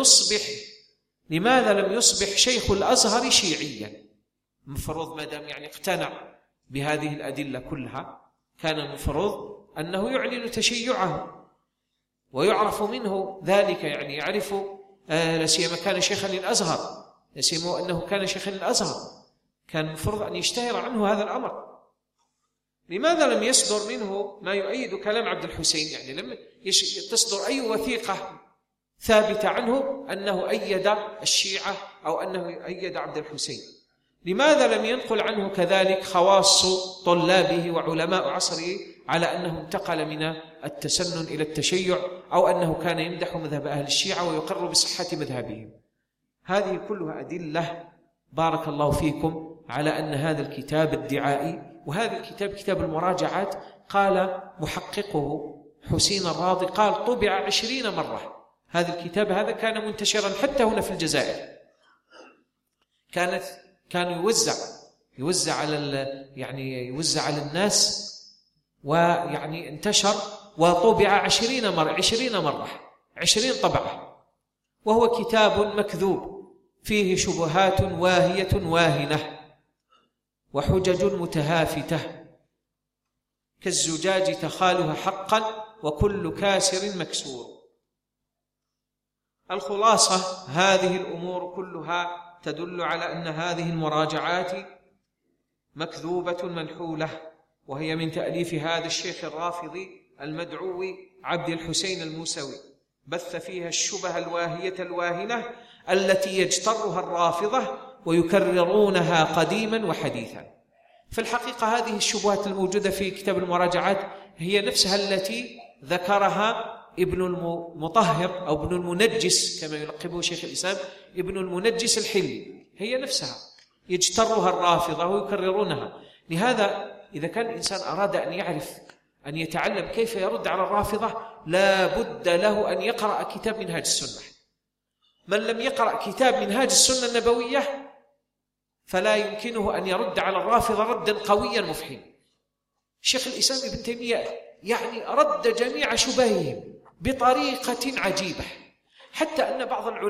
[SPEAKER 1] لم يصبح شيخ الأزهر شيعيا؟ المفروض ما دام اقتنع بهذه الأدلة كلها كان المفروض أنه يعلن تشيعه ويعرف منه ذلك، يعرف لا سيما كان شيخا للأزهر، لا سيما أنه كان شيخا للأزهر، كان المفروض أن يشتهر عنه هذا الأمر. لماذا لم يصدر منه ما يؤيد كلام عبد الحسين؟ يعني لم تصدر أي وثيقة ثابتة عنه أنه أيد الشيعة أو أنه أيد عبد الحسين. لماذا لم ينقل عنه كذلك خواص طلابه وعلماء عصره على أنه انتقل من التسنن إلى التشيع، أو أنه كان يمدح مذهب أهل الشيعة ويقر بصحة مذهبهم؟ هذه كلها أدلة بارك الله فيكم على أن هذا الكتاب الدعائي، وهذا الكتاب كتاب المراجعات، قال محققه حسين الراضي قال طبع 20 مرة. هذا الكتاب هذا كان منتشرا حتى هنا في الجزائر، كان يوزع على الناس، ويعني انتشر وطبع 20 مرة 20 طبعة. وهو كتاب مكذوب فيه شبهات واهية واهنة وحجج متهافتة كالزجاج تخالها حقا وكل كاسر مكسور. الخلاصة هذه الأمور كلها تدل على أن هذه المراجعات مكذوبة منحولة، وهي من تأليف هذا الشيخ الرافضي المدعو عبد الحسين الموسوي، بث فيها الشبه الواهية الواهنة التي يجترها الرافضة ويكررونها قديما وحديثا. في الحقيقة هذه الشبهات الموجودة في كتاب المراجعات هي نفسها التي ذكرها ابن المطهر أو ابن المنجس كما يلقبه شيخ الإسلام، ابن المنجس الحلي، هي نفسها يجترها الرافضة ويكررونها. لهذا إذا كان الإنسان أراد أن يعرف أن يتعلم كيف يرد على الرافضة لا بد له أن يقرأ كتاب منهاج السنة. من لم يقرأ كتاب منهاج السنة النبوية فلا يمكنه أن يرد على الرافضة ردا قويا مفحما. شيخ الإسلام ابن تيمية يعني رد جميع شبههم بطريقة عجيبة، حتى أن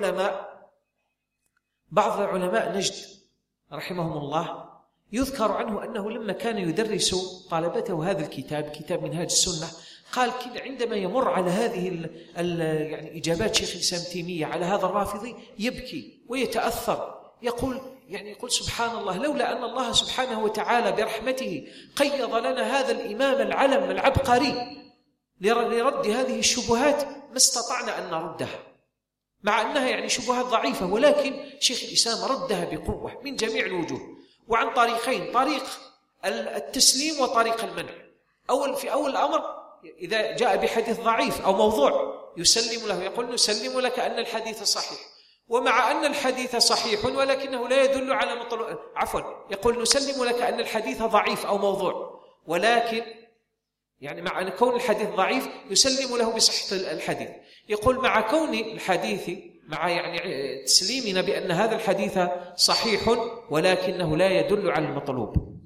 [SPEAKER 1] بعض العلماء نجد رحمهم الله يذكر عنه أنه لما كان يدرس طلبته هذا الكتاب كتاب منهاج السنة قال عندما يمر على هذه يعني إجابات شيخ الإسلام تيمية على هذا الرافضي يبكي ويتأثر، يقول سبحان الله، لولا أن الله سبحانه وتعالى برحمته قيض لنا هذا الإمام العلم العبقري لرد هذه الشبهات ما استطعنا أن نردها، مع أنها يعني شبهات ضعيفة، ولكن شيخ الإسلام ردها بقوة من جميع الوجوه، وعن طريقين: طريق التسليم وطريق المنع. في أول الأمر إذا جاء بحديث ضعيف أو موضوع يسلم له، يقول نسلم لك أن الحديث صحيح، ومع أن الحديث صحيح ولكنه لا يدل على يقول نسلم لك أن الحديث ضعيف أو موضوع، ولكن يعني مع أن كون الحديث ضعيف يسلم له بصحة الحديث. يقول مع كون الحديث مع يعني تسليمنا بأن هذا الحديث صحيح ولكنه لا يدل على المطلوب.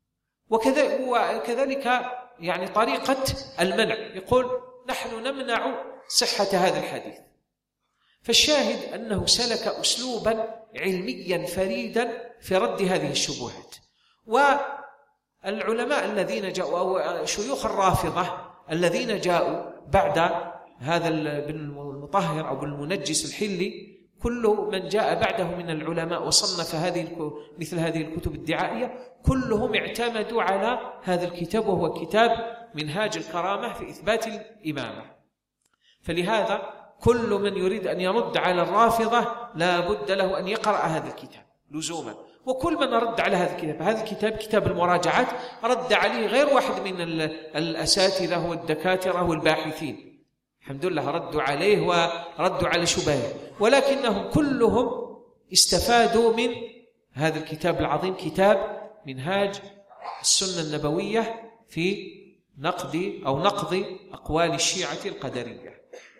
[SPEAKER 1] وكذلك يعني طريقة المنع، يقول نحن نمنع صحة هذا الحديث. فالشاهد أنه سلك أسلوبا علميا فريدا في رد هذه الشبهات. والعلماء الذين جاءوا أو شيوخ الرافضة الذين جاءوا بعد هذا ابن المطهر أو ابن المنجس الحلي، كل من جاء بعده من العلماء وصنف مثل هذه الكتب الدعائية كلهم اعتمدوا على هذا الكتاب، وهو كتاب منهاج الكرامة في إثبات الإمامة. فلهذا كل من يريد أن يرد على الرافضة لا بد له أن يقرأ هذا الكتاب لزوما. وكل من رد على هذا الكتاب كتاب المراجعات رد عليه غير واحد من الأساتذة والدكاترة والباحثين، الحمد لله ردوا عليه وردوا على شبهه، ولكنهم كلهم استفادوا من هذا الكتاب العظيم، كتاب منهاج السنة النبوية في نقد أقوال الشيعة القدرية.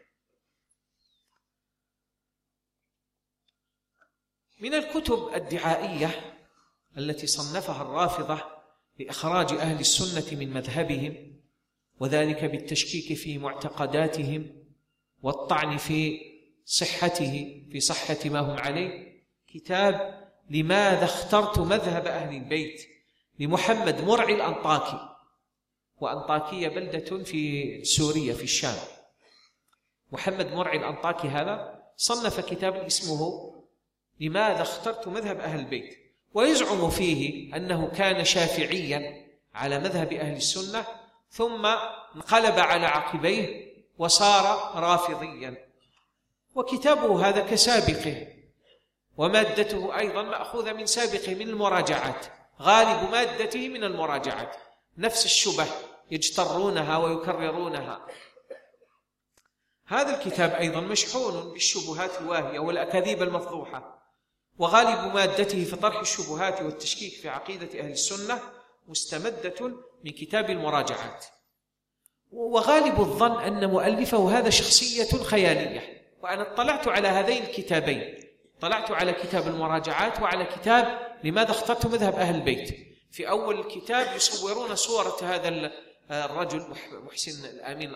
[SPEAKER 1] من الكتب الدعائية التي صنفها الرافضة لإخراج أهل السنة من مذهبهم، وذلك بالتشكيك في معتقداتهم والطعن في صحة ما هم عليه، كتاب لماذا اخترت مذهب أهل البيت لمحمد مرعي الأنطاكي، وأنطاكية بلدة في سوريا في الشام. محمد مرعي الأنطاكي هذا صنف كتاب اسمه لماذا اخترت مذهب أهل البيت، ويزعم فيه أنه كان شافعيا على مذهب أهل السنة، ثم انقلب على عقبيه وصار رافضيا. وكتابه هذا كسابقه، ومادته أيضا مأخوذة من سابقه من المراجعات، غالب مادته من المراجعات، نفس الشبه يجترونها ويكررونها. هذا الكتاب أيضا مشحون بالشبهات الواهية والأكاذيب المفضوحة، وغالب مادته في طرح الشبهات والتشكيك في عقيدة أهل السنة مستمدة من كتاب المراجعات. وغالب الظن أن مؤلفه هذا شخصية خيالية، وأنا اطلعت على هذين الكتابين، اطلعت على كتاب المراجعات وعلى كتاب لماذا اخترت مذهب أهل البيت. في أول الكتاب يصورون صورة هذا الرجل محسن الأمين،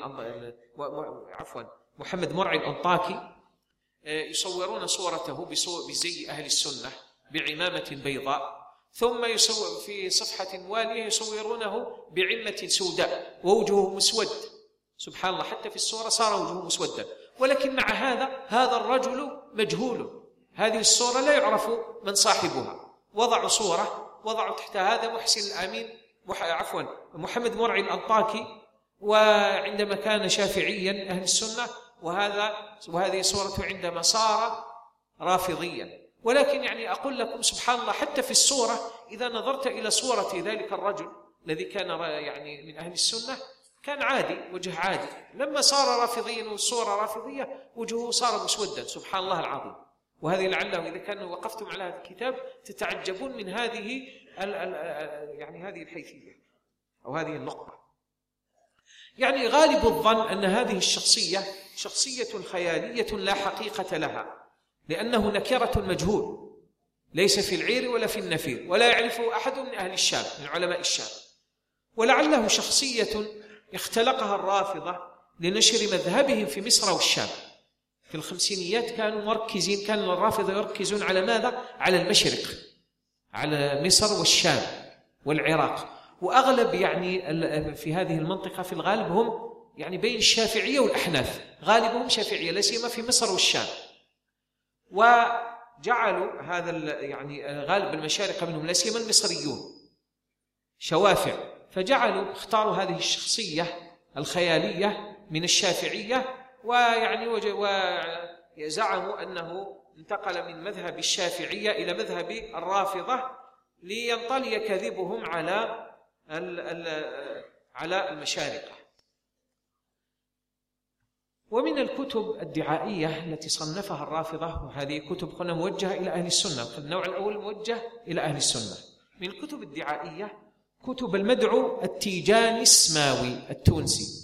[SPEAKER 1] محمد مرعي الأنطاكي، يصورون صورته بزي أهل السنة بعمامة بيضاء، ثم يصور في صفحة موالية يصورونه بعمة سوداء ووجهه مسود. سبحان الله، حتى في الصورة صار وجهه مسودا، ولكن مع هذا الرجل مجهول، هذه الصورة لا يعرف من صاحبها. وضعوا صورة، وضعوا تحت هذا محسن الأمين محمد مرعي الأنطاكي، وعندما كان شافعيا أهل السنة، وهذه صورته عندما صار رافضيا. ولكن يعني أقول لكم سبحان الله، حتى في الصورة إذا نظرت إلى صورة ذلك الرجل الذي كان يعني من أهل السنة كان عادي، وجه عادي، لما صار رافضيا والصورة رافضية وجهه صار مسودا. سبحان الله العظيم. وهذه لعله إذا كانوا وقفتم على هذا الكتاب تتعجبون من هذه يعني هذه الحيثية أو هذه النقطة. يعني غالب الظن أن هذه الشخصية شخصية خيالية لا حقيقة لها، لأنه نكرة مجهول، ليس في العير ولا في النفير، ولا يعرفه أحد من أهل الشام من علماء الشام. ولعله شخصية اختلقها الرافضة لنشر مذهبهم في مصر والشام. في الخمسينيات كان الرافضة يركزون على ماذا؟ على المشرق، على مصر والشام والعراق. وأغلب يعني في هذه المنطقة في الغالب هم يعني بين الشافعية والأحناف، غالبهم شافعية لا سيما في مصر والشام. وجعلوا هذا يعني غالب المشارقة منهم لا سيما المصريون شوافع، فجعلوا اختاروا هذه الشخصية الخيالية من الشافعية، ويعني وزعموا أنه انتقل من مذهب الشافعية إلى مذهب الرافضة لينطلي كذبهم على المشارقة. ومن الكتب الدعائية التي صنفها الرافضة، وهذه كتب قلنا موجهة إلى أهل السنة، النوع الأول موجه إلى أهل السنة. من الكتب الدعائية كتب المدعو التيجاني السماوي التونسي.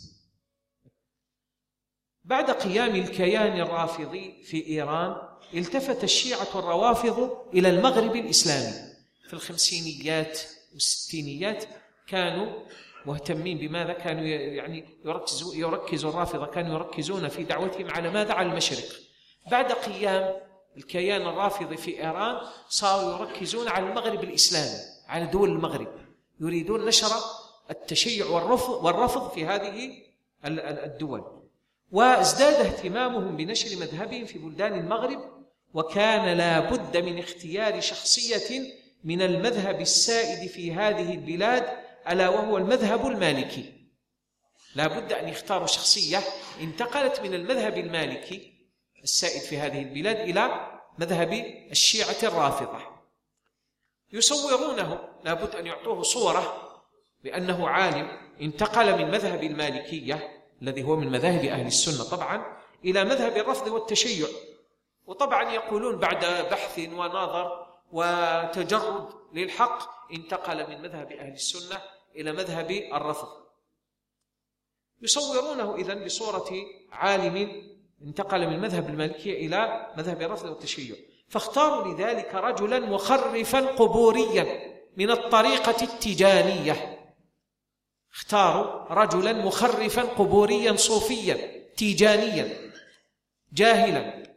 [SPEAKER 1] بعد قيام الكيان الرافضي في إيران التفت الشيعة الروافض إلى المغرب الإسلامي. في الخمسينيات والستينيات كانوا مهتمين بماذا؟ كانوا يعني يركزوا الرافضة كانوا يركزون في دعوتهم على ماذا؟ على المشرق. بعد قيام الكيان الرافضي في إيران صاروا يركزون على المغرب الإسلامي، على دول المغرب، يريدون نشر التشيع والرفض في هذه الدول. وازداد اهتمامهم بنشر مذهبهم في بلدان المغرب، وكان لا بد من اختيار شخصية من المذهب السائد في هذه البلاد، ألا وهو المذهب المالكي. لا بد أن يختاروا شخصية انتقلت من المذهب المالكي السائد في هذه البلاد إلى مذهب الشيعة الرافضة. يصورونه، لا بد أن يعطوه صورة بأنه عالم انتقل من مذهب المالكية الذي هو من مذاهب أهل السنة طبعا إلى مذهب الرفض والتشيع. وطبعا يقولون بعد بحث ونظر وتجرد للحق انتقل من مذهب أهل السنة إلى مذهب الرفض. يصورونه إذن بصورة عالم انتقل من مذهب المالكية إلى مذهب الرفض والتشيع. فاختاروا لذلك رجلا مخرفا قبوريا من الطريقة التيجانية، اختاروا رجلا مخرفا قبوريا صوفيا تيجانيا جاهلا،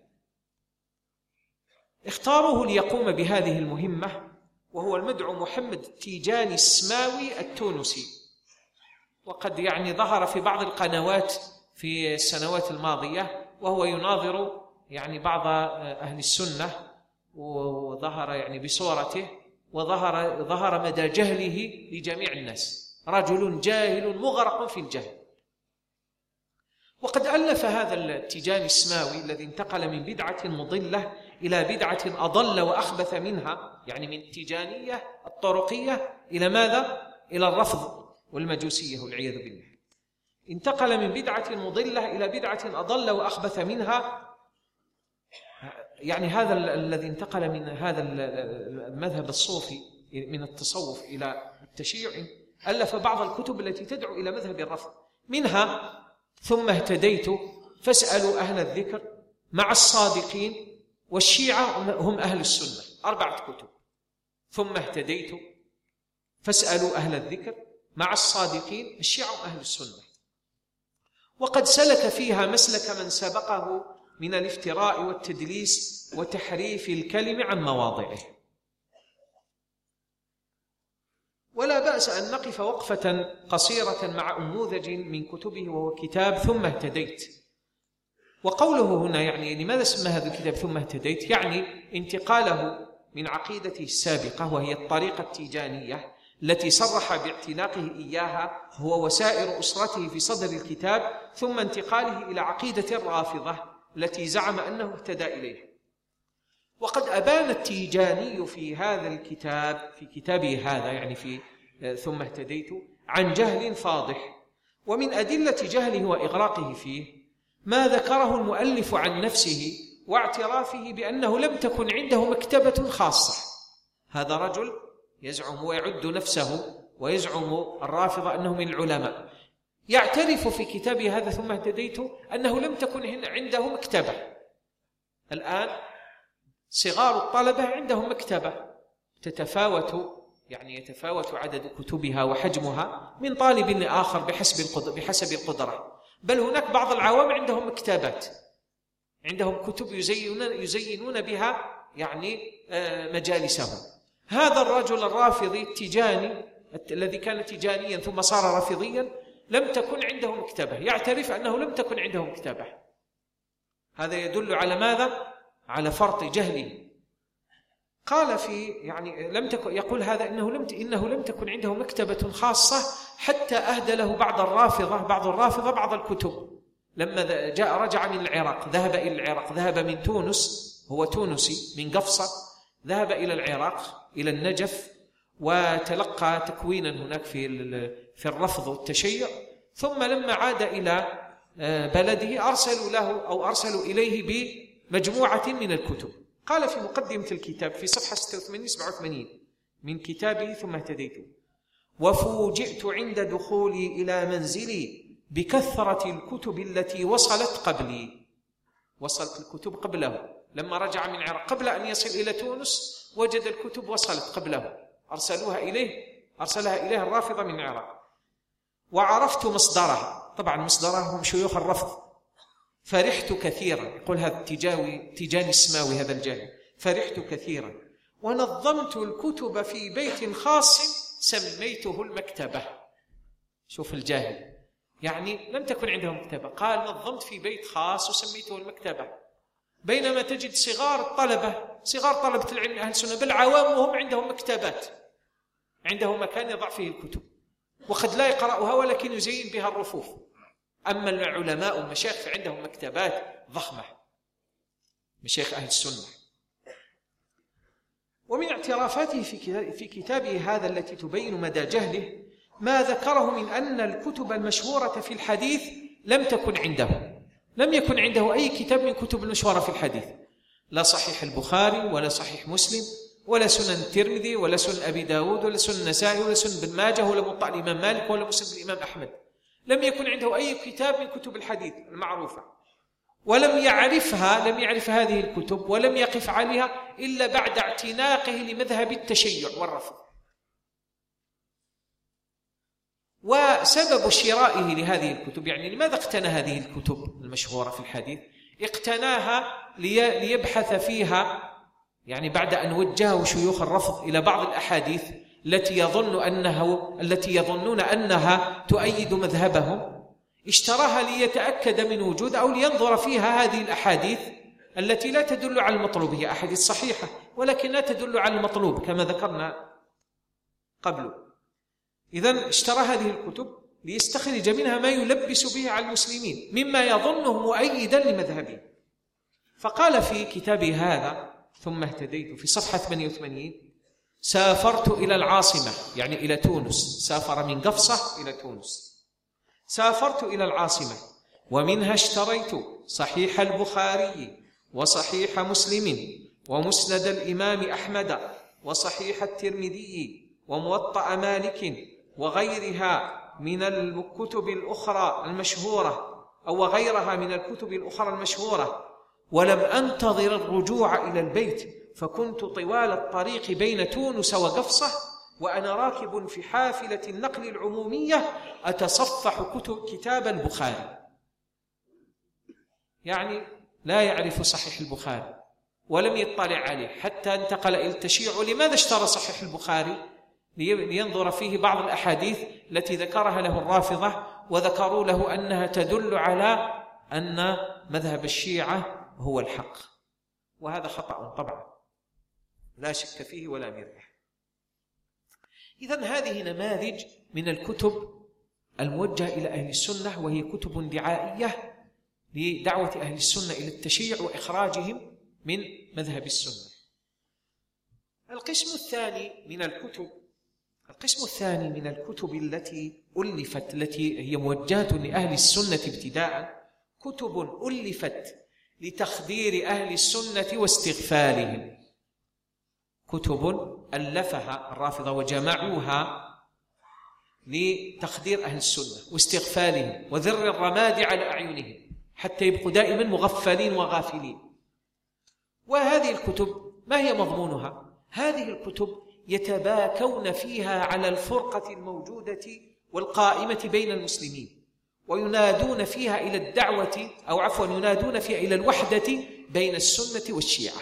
[SPEAKER 1] اختاروه ليقوم بهذه المهمة، وهو المدعو محمد التيجاني السماوي التونسي. وقد يعني ظهر في بعض القنوات في السنوات الماضية وهو يناظر يعني بعض أهل السنة، وظهر يعني بصورته، وظهر مدى جهله لجميع الناس. رجل جاهل مغرق في الجهل. وقد ألف هذا التيجاني السماوي الذي انتقل من بدعة مضلة إلى بدعة أضل وأخبث منها، يعني من التيجانية الطرقية إلى ماذا؟ إلى الرفض والمجوسية والعياذ بالله. انتقل من بدعة مضلة إلى بدعة أضل وأخبث منها. يعني هذا الذي انتقل من هذا المذهب الصوفي من التصوف إلى التشيع ألف بعض الكتب التي تدعو إلى مذهب الرفض، منها ثم اهتديت فاسألوا أهل الذكر مع الصادقين والشيعة هم أهل السنة، 4 كتب. ثم اهتديت فاسألوا أهل الذكر مع الصادقين الشيعة هم أهل السنة. وقد سلك فيها مسلك من سبقه من الافتراء والتدليس وتحريف الكلم عن مواضعه. ولا بأس أن نقف وقفة قصيرة مع أنموذج من كتبه، وهو كتاب ثم اهتديت. وقوله هنا يعني لماذا سمى هذا الكتاب ثم اهتديت؟ يعني انتقاله من عقيدته السابقة وهي الطريقة التيجانية التي صرح باعتناقه إياها هو وسائر أسرته في صدر الكتاب، ثم انتقاله إلى عقيدة الرافضة التي زعم أنه اهتدى إليها. وقد أبان التيجاني في هذا الكتاب، في كتابه هذا يعني في ثم اهتديت، عن جهل فاضح. ومن أدلة جهله وإغراقه فيه ما ذكره المؤلف عن نفسه واعترافه بأنه لم تكن عنده مكتبة خاصة. هذا رجل يزعم ويعد نفسه ويزعم الرافضة أنه من العلماء، يعترف في كتابه هذا ثم اهتديت أنه لم تكن عنده مكتبة. الآن صغار الطلبة عندهم مكتبة تتفاوت، يعني يتفاوت عدد كتبها وحجمها من طالب لآخر بحسب القدرة. بل هناك بعض العوام عندهم مكتبات، عندهم كتب يزينون بها يعني مجالسهم. هذا الرجل الرافضي التيجاني الذي كان تيجانيا ثم صار رافضيا لم تكن عنده مكتبة، يعترف أنه لم تكن عنده مكتبة. هذا يدل على ماذا؟ على فرط جهله. قال في يعني لم تكن، يقول هذا إنه لم تكن عنده مكتبة خاصة حتى أهدى له بعض الرافضة بعض الكتب. لما رجع من العراق، ذهب إلى العراق، ذهب من تونس، هو تونسي من قفصة، ذهب إلى العراق إلى النجف وتلقى تكوينا هناك في الرفض والتشيع. ثم لما عاد إلى بلده أرسلوا إليه بمجموعة من الكتب. قال في مقدمة الكتاب في صفحة 86-87 من كتابه ثم اهتديت: وفوجئت عند دخولي إلى منزلي بكثرة الكتب التي وصلت قبلي. وصلت الكتب قبله لما رجع من العراق، قبل أن يصل إلى تونس وجد الكتب وصلت قبله، أرسلها إليه الرافضة من العراق. وعرفت مصدرها، طبعا مصدرها هم شيوخ الرفض. فرحت كثيرا، يقول هذا تيجاني السماوي هذا الجاهل، فرحت كثيرا ونظمت الكتب في بيت خاص سميته المكتبة. شوف الجاهل، يعني لم تكن عنده مكتبة، قال نظمت في بيت خاص وسميته المكتبة. بينما تجد صغار طلبة العلم أهل السنة بل عوامهم عندهم مكتبات، عنده مكان يضع فيه الكتب، وقد لا يقرأها ولكن يزين بها الرفوف. أما العلماء والمشايخ فعندهم مكتبات ضخمة، مشايخ أهل السنة. ومن اعترافاته في كتابه هذا التي تبين مدى جهله ما ذكره من أن الكتب المشهورة في الحديث لم يكن عنده أي كتاب من كتب المشهورة في الحديث، لا صحيح البخاري ولا صحيح مسلم ولا سنن الترمذي ولا سنن أبي داود ولا سنن النسائي ولا سنن بن ماجه ولا موطأ الإمام مالك ولا مسند الإمام أحمد. لم يكن عنده أي كتاب من كتب الحديث المعروفة، ولم يعرف هذه الكتب ولم يقف عليها إلا بعد اعتناقه لمذهب التشيع والرفض. وسبب شرائه لهذه الكتب، يعني لماذا اقتنى هذه الكتب المشهورة في الحديث؟ اقتناها ليبحث فيها، يعني بعد أن وجهه شيوخ الرفض إلى بعض الأحاديث التي يظنون أنها تؤيد مذهبهم، اشتراها ليتأكد من وجود أو لينظر فيها هذه الأحاديث التي لا تدل على المطلوب. هي أحاديث صحيحة ولكن لا تدل على المطلوب كما ذكرنا قبل. إذن اشترى هذه الكتب ليستخرج منها ما يلبس به على المسلمين مما يظنه مؤيدا لمذهبه. فقال في كتابه هذا ثم اهتديت في صفحة 88: سافرت إلى العاصمة، يعني إلى تونس، سافر من قفصة إلى تونس. سافرت إلى العاصمة ومنها اشتريت صحيح البخاري وصحيح مسلم ومسند الإمام أحمد وصحيح الترمذي وموطأ مالك وغيرها من الكتب الأخرى المشهورة أو غيرها من الكتب الأخرى المشهورة، ولم أنتظر الرجوع إلى البيت، فكنت طوال الطريق بين تونس وقفصة وأنا راكب في حافلة النقل العمومية أتصفح كتاب البخاري. يعني لا يعرف صحيح البخاري ولم يطلع عليه حتى انتقل إلى التشيع. لماذا اشترى صحيح البخاري؟ لينظر فيه بعض الأحاديث التي ذكرها له الرافضة، وذكروا له أنها تدل على أن مذهب الشيعة هو الحق، وهذا خطأ طبعا لا شك فيه ولا مرية. إذن هذه نماذج من الكتب الموجهة إلى أهل السنة، وهي كتب دعائية لدعوة أهل السنة إلى التشيع وإخراجهم من مذهب السنة. القسم الثاني من الكتب التي ألفت، التي هي موجهة لأهل السنة ابتداء، كتب ألفت لتخدير أهل السنة واستغفالهم، كتب ألفها الرافضة وجمعوها لتخدير أهل السنة واستغفالهم وذر الرماد على أعينهم حتى يبقوا دائما مغفلين وغافلين. وهذه الكتب ما هي مضمونها؟ هذه الكتب يتباكون فيها على الفرقة الموجودة والقائمة بين المسلمين، وينادون فيها إلى الدعوة ينادون فيها إلى الوحدة بين السنة والشيعة.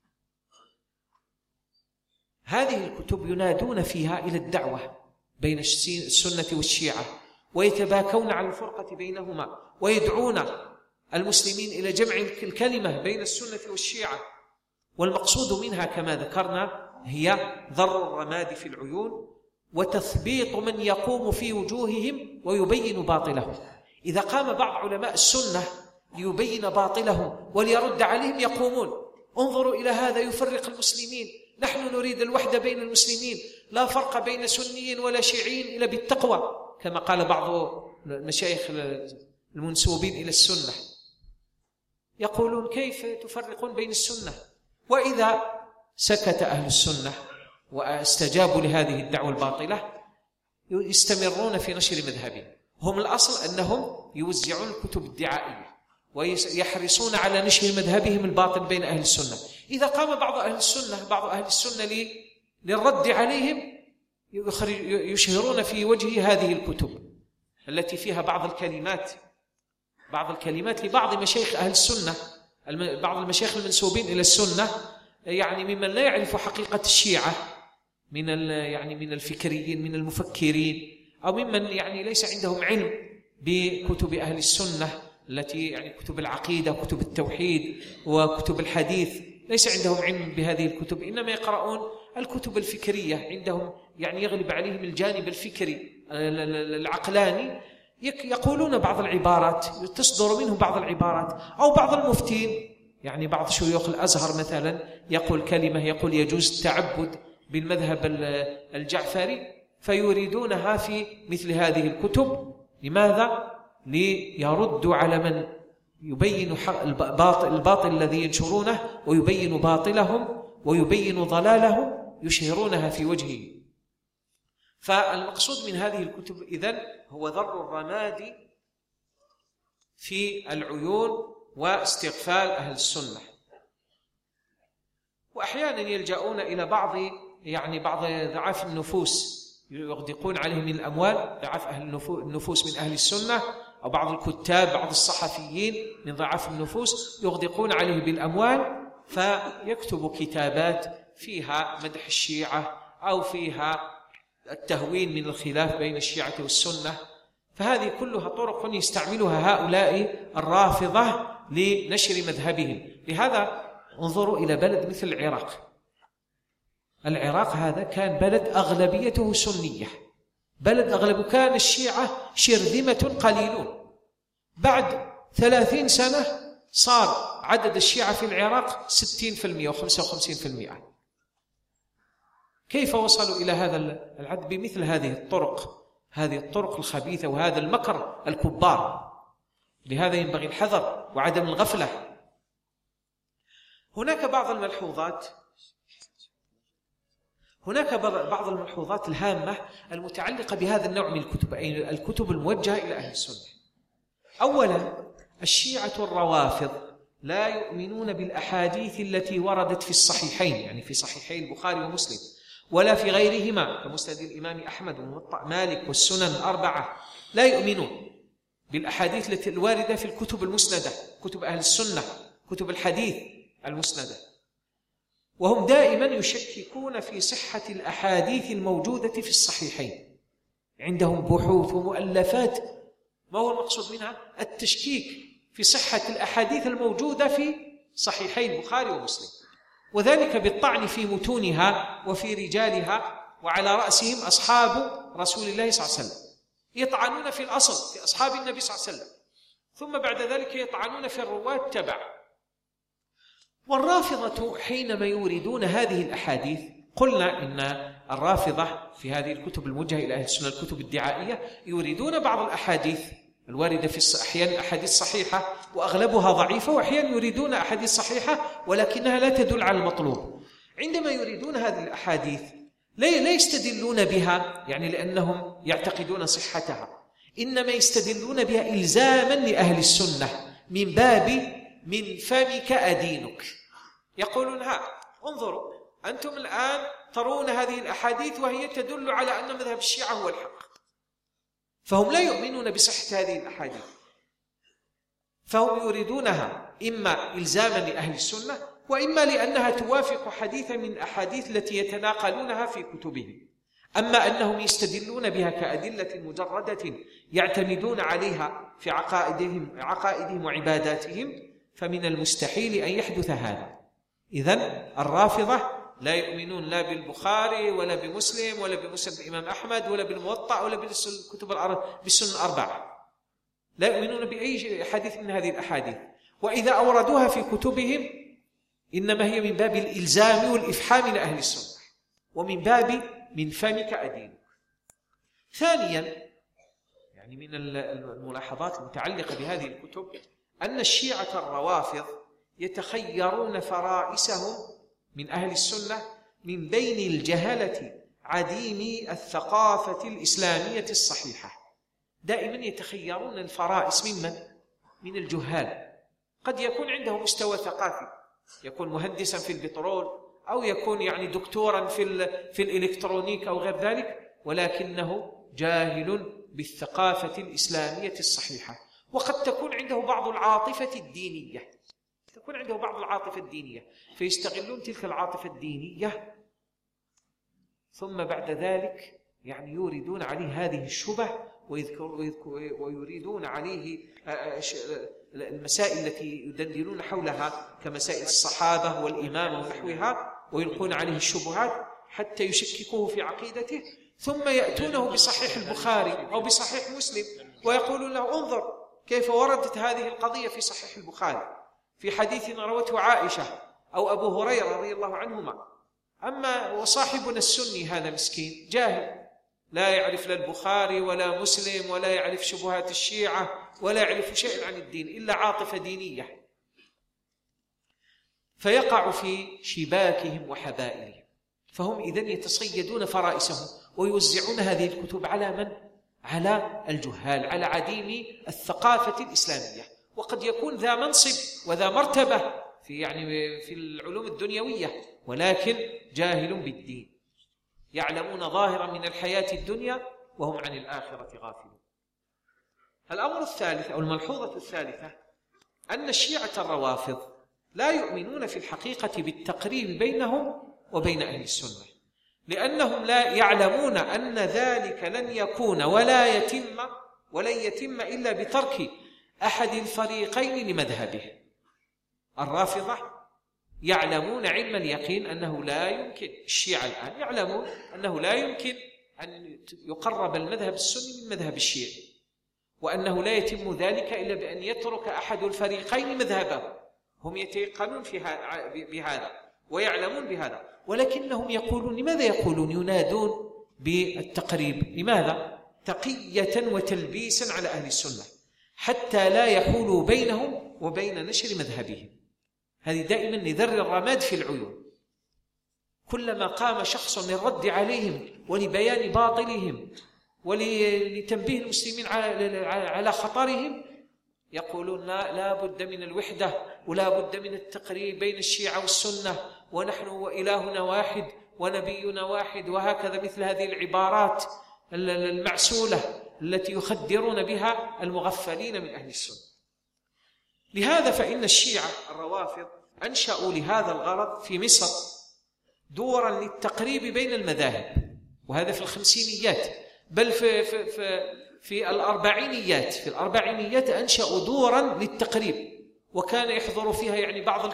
[SPEAKER 1] هذه الكتب ينادون فيها إلى الدعوة بين السنة والشيعة، ويتباكون على الفرقة بينهما، ويدعون المسلمين إلى جمع الكلمة بين السنة والشيعة. والمقصود منها كما ذكرنا هي ضر الرماد في العيون وتثبيط من يقوم في وجوههم ويبين باطلهم. إذا قام بعض علماء السنة ليبين باطلهم وليرد عليهم يقومون: انظروا إلى هذا يفرق المسلمين، نحن نريد الوحدة بين المسلمين، لا فرق بين سني ولا شيعي إلا بالتقوى، كما قال بعض المشايخ المنسوبين إلى السنة. يقولون: كيف تفرقون بين السنة؟ وإذا سكت أهل السنة واستجابوا لهذه الدعوة الباطلة يستمرون في نشر مذهبهم. هم الأصل أنهم يوزعون الكتب الدعائية ويحرصون على نشر مذهبهم الباطل بين أهل السنة. إذا قام بعض أهل السنة للرد عليهم يشهرون في وجه هذه الكتب التي فيها بعض الكلمات لبعض مشايخ أهل السنة، بعض المشايخ المنسوبين إلى السنة، يعني ممن لا يعرف حقيقة الشيعة من الفكريين، من المفكرين، أو ممن يعني ليس عندهم علم بكتب أهل السنة التي يعني كتب العقيدة وكتب التوحيد وكتب الحديث، ليس عندهم علم بهذه الكتب، إنما يقرؤون الكتب الفكرية. عندهم يعني يغلب عليهم الجانب الفكري العقلاني، يقولون بعض العبارات، تصدر منهم بعض العبارات. أو بعض المفتين، يعني بعض شيوخ الأزهر مثلا يقول كلمة، يقول يجوز التعبد بالمذهب الجعفري، فيريدونها في مثل هذه الكتب. لماذا؟ ليردوا على من يبين الباطل الذي ينشرونه ويبين باطلهم ويبين ضلالهم، يشهرونها في وجهه. فالمقصود من هذه الكتب إذن هو ذر الرماد في العيون واستغفال أهل السنة. وأحيانا يلجؤون إلى بعض ضعاف النفوس، يغدقون عليه من الأموال، ضعاف أهل النفوس من أهل السنة، أو بعض الكتاب، بعض الصحفيين من ضعاف النفوس يغدقون عليه بالأموال، فيكتب كتابات فيها مدح الشيعة أو فيها التهوين من الخلاف بين الشيعة والسنة. فهذه كلها طرق يستعملها هؤلاء الرافضة لنشر مذهبهم. لهذا انظروا إلى بلد مثل العراق. العراق هذا كان بلد أغلبيته سنية بلد أغلب كان الشيعة شرذمة قليلون. بعد 30 سنة صار عدد الشيعة في العراق 60% و55%. كيف وصلوا إلى هذا العدد؟ بمثل هذه الطرق الخبيثة وهذا المكر الكبار. لهذا ينبغي الحذر وعدم الغفلة. هناك بعض الملحوظات الهامة المتعلقة بهذا النوع من الكتب، أي الكتب الموجهة إلى أهل السنة. أولا، الشيعة الروافض لا يؤمنون بالأحاديث التي وردت في الصحيحين، يعني في صحيحي البخاري ومسلم، ولا في غيرهما كمسند الإمام أحمد وموطأ مالك والسنن الأربعة. لا يؤمنون بالأحاديث التي الواردة في الكتب المسندة، كتب أهل السنة، كتب الحديث المسندة. وهم دائما يشككون في صحة الأحاديث الموجودة في الصحيحين. عندهم بحوث ومؤلفات. ما هو المقصود منها؟ التشكيك في صحة الأحاديث الموجودة في صحيحي البخاري ومسلم، وذلك بالطعن في متونها وفي رجالها، وعلى رأسهم أصحاب رسول الله صلى الله عليه وسلم. يطعنون في الأصل في أصحاب النبي صلى الله عليه وسلم، ثم بعد ذلك يطعنون في الرواة تبع. والرافضة حينما يوردون هذه الأحاديث، قلنا إن الرافضة في هذه الكتب الموجهة إلى أهل السنة، الكتب الدعائية، يوردون بعض الأحاديث الواردة في أحيانا أحاديث صحيحة وأغلبها ضعيفة، وأحيانا يريدون أحاديث صحيحة ولكنها لا تدل على المطلوب. عندما يريدون هذه الأحاديث لا يستدلون بها يعني لأنهم يعتقدون صحتها، إنما يستدلون بها إلزاما لأهل السنة من باب من فمك أدينك. يقولون: انظروا أنتم الآن ترون هذه الأحاديث وهي تدل على أن مذهب الشيعة هو الحق. فهم لا يؤمنون بصحة هذه الأحاديث، فهم يريدونها إما إلزاما لأهل السنة، وإما لأنها توافق حديثا من الأحاديث التي يتناقلونها في كتبهم. أما أنهم يستدلون بها كأدلة مجردة يعتمدون عليها في عقائدهم وعباداتهم، فمن المستحيل أن يحدث هذا. إذن الرافضة لا يؤمنون لا بالبخاري ولا بمسلم ولا بمسند الإمام أحمد ولا بالموطأ ولا بالكتب بالسنن الأربعة. لا يؤمنون بأي حديث من هذه الأحاديث، وإذا أوردوها في كتبهم إنما هي من باب الإلزام والإفحام لأهل السنة، ومن باب من فمك أدينك. ثانيا، يعني من الملاحظات المتعلقة بهذه الكتب، أن الشيعة الروافض يتخيرون فرائسهم من أهل السنة من بين الجهلة عديمي الثقافة الإسلامية الصحيحة. دائما يتخيرون الفرائس من الجهال. قد يكون عنده مستوى ثقافي، يكون مهندسا في البترول، أو يكون يعني دكتورا في الإلكترونيك أو غير ذلك، ولكنه جاهل بالثقافة الإسلامية الصحيحة. وقد تكون عنده بعض العاطفة الدينية، فيستغلون تلك العاطفة الدينية، ثم بعد ذلك يعني يوردون عليه هذه الشبه، ويريدون عليه المسائل التي يدندنون حولها كمسائل الصحابة والإمامة ونحوها، ويلقون عليه الشبهات حتى يشككوه في عقيدته، ثم يأتونه بصحيح البخاري أو بصحيح مسلم ويقولون له: انظر كيف وردت هذه القضية في صحيح البخاري في حديث روته عائشة أو أبو هريرة رضي الله عنهما. أما وصاحبنا السني هذا مسكين جاهل، لا يعرف لا البخاري ولا مسلم، ولا يعرف شبهات الشيعة، ولا يعرف شيء عن الدين إلا عاطفة دينية، فيقع في شباكهم وحبائلهم. فهم إذن يتصيدون فرائسهم ويوزعون هذه الكتب على من؟ على الجهال، على عديم الثقافة الإسلامية. وقد يكون ذا منصب وذا مرتبة في العلوم الدنيوية، ولكن جاهل بالدين، يعلمون ظاهرا من الحياة الدنيا وهم عن الآخرة غافلون. الأمر الثالث أو الملحوظة الثالثة، أن الشيعة الروافض لا يؤمنون في الحقيقة بالتقريب بينهم وبين أهل السنة، لأنهم لا يعلمون أن ذلك لن يكون ولن يتم إلا بترك أحد الفريقين لمذهبه. الرافضة يعلمون علم اليقين أنه لا يمكن، الشيعة الآن يعلمون أنه لا يمكن أن يقرب المذهب السني من مذهب الشيعي، وأنه لا يتم ذلك إلا بأن يترك أحد الفريقين مذهبه. هم يتيقنون بهذا ويعلمون بهذا، ولكنهم يقولون، لماذا يقولون ينادون بالتقريب؟ لماذا؟ تقية وتلبيسا على أهل السنة، حتى لا يحولوا بينهم وبين نشر مذهبهم. هذه دائما نذر الرماد في العيون. كلما قام شخص للرد عليهم ولبيان باطلهم ولتنبيه المسلمين على خطرهم، يقولون لا بد من الوحدة ولا بد من التقريب بين الشيعة والسنة، ونحن وإلهنا واحد ونبينا واحد، وهكذا مثل هذه العبارات المعسولة التي يخدرون بها المغفلين من أهل السنة. لهذا فإن الشيعة الروافض أنشأوا لهذا الغرض في مصر دورا للتقريب بين المذاهب، وهذا في الخمسينيات، بل في الأربعينيات أنشأوا دورا للتقريب، وكان يحضر فيها يعني بعض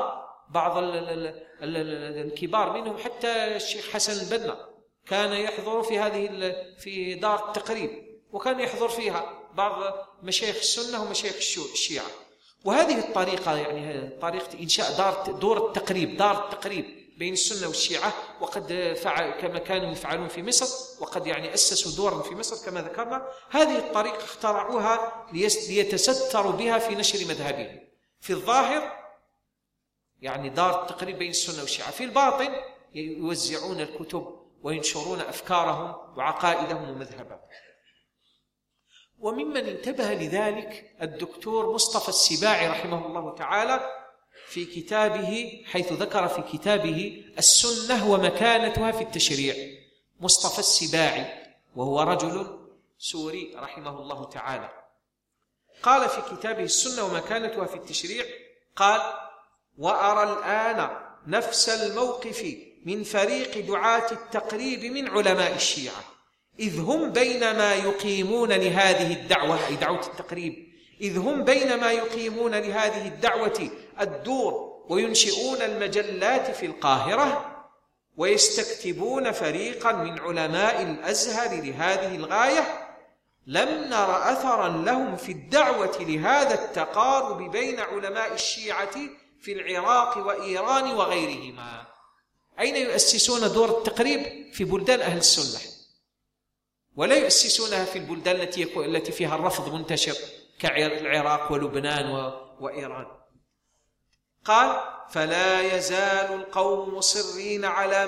[SPEAKER 1] الكبار منهم، حتى الشيخ حسن البنا كان يحضر في دار التقريب، وكان يحضر فيها بعض مشايخ السنة ومشايخ الشيعة. وهذه الطريقة يعني طريقة إنشاء دار التقريب بين السنة والشيعة، وقد كما كانوا يفعلون في مصر، وقد يعني أسسوا دورا في مصر كما ذكرنا. هذه الطريقة اخترعوها ليتستروا بها في نشر مذهبهم. في الظاهر يعني دار التقريب بين السنة والشيعة، في الباطن يوزعون الكتب وينشرون أفكارهم وعقائدهم ومذهبهم. وممن انتبه لذلك الدكتور مصطفى السباعي رحمه الله تعالى في كتابه، حيث ذكر في كتابه السنة ومكانتها في التشريع. مصطفى السباعي وهو رجل سوري رحمه الله تعالى، قال في كتابه السنة ومكانتها في التشريع، قال: وأرى الآن نفس الموقف من فريق دعاة التقريب من علماء الشيعة، إذ هم بينما يقيمون لهذه الدعوة، أي دعوة التقريب، إذ هم بينما يقيمون لهذه الدعوة الدور وينشئون المجلات في القاهرة ويستكتبون فريقا من علماء الأزهر لهذه الغاية، لم نر أثرا لهم في الدعوة لهذا التقارب بين علماء الشيعة في العراق وإيران وغيرهما. أين يؤسسون دور التقريب؟ في بلدان أهل السنة، ولا يؤسسونها في البلدان التي فيها الرفض منتشر كالعراق ولبنان وإيران. قال: فلا يزال القوم مصرين على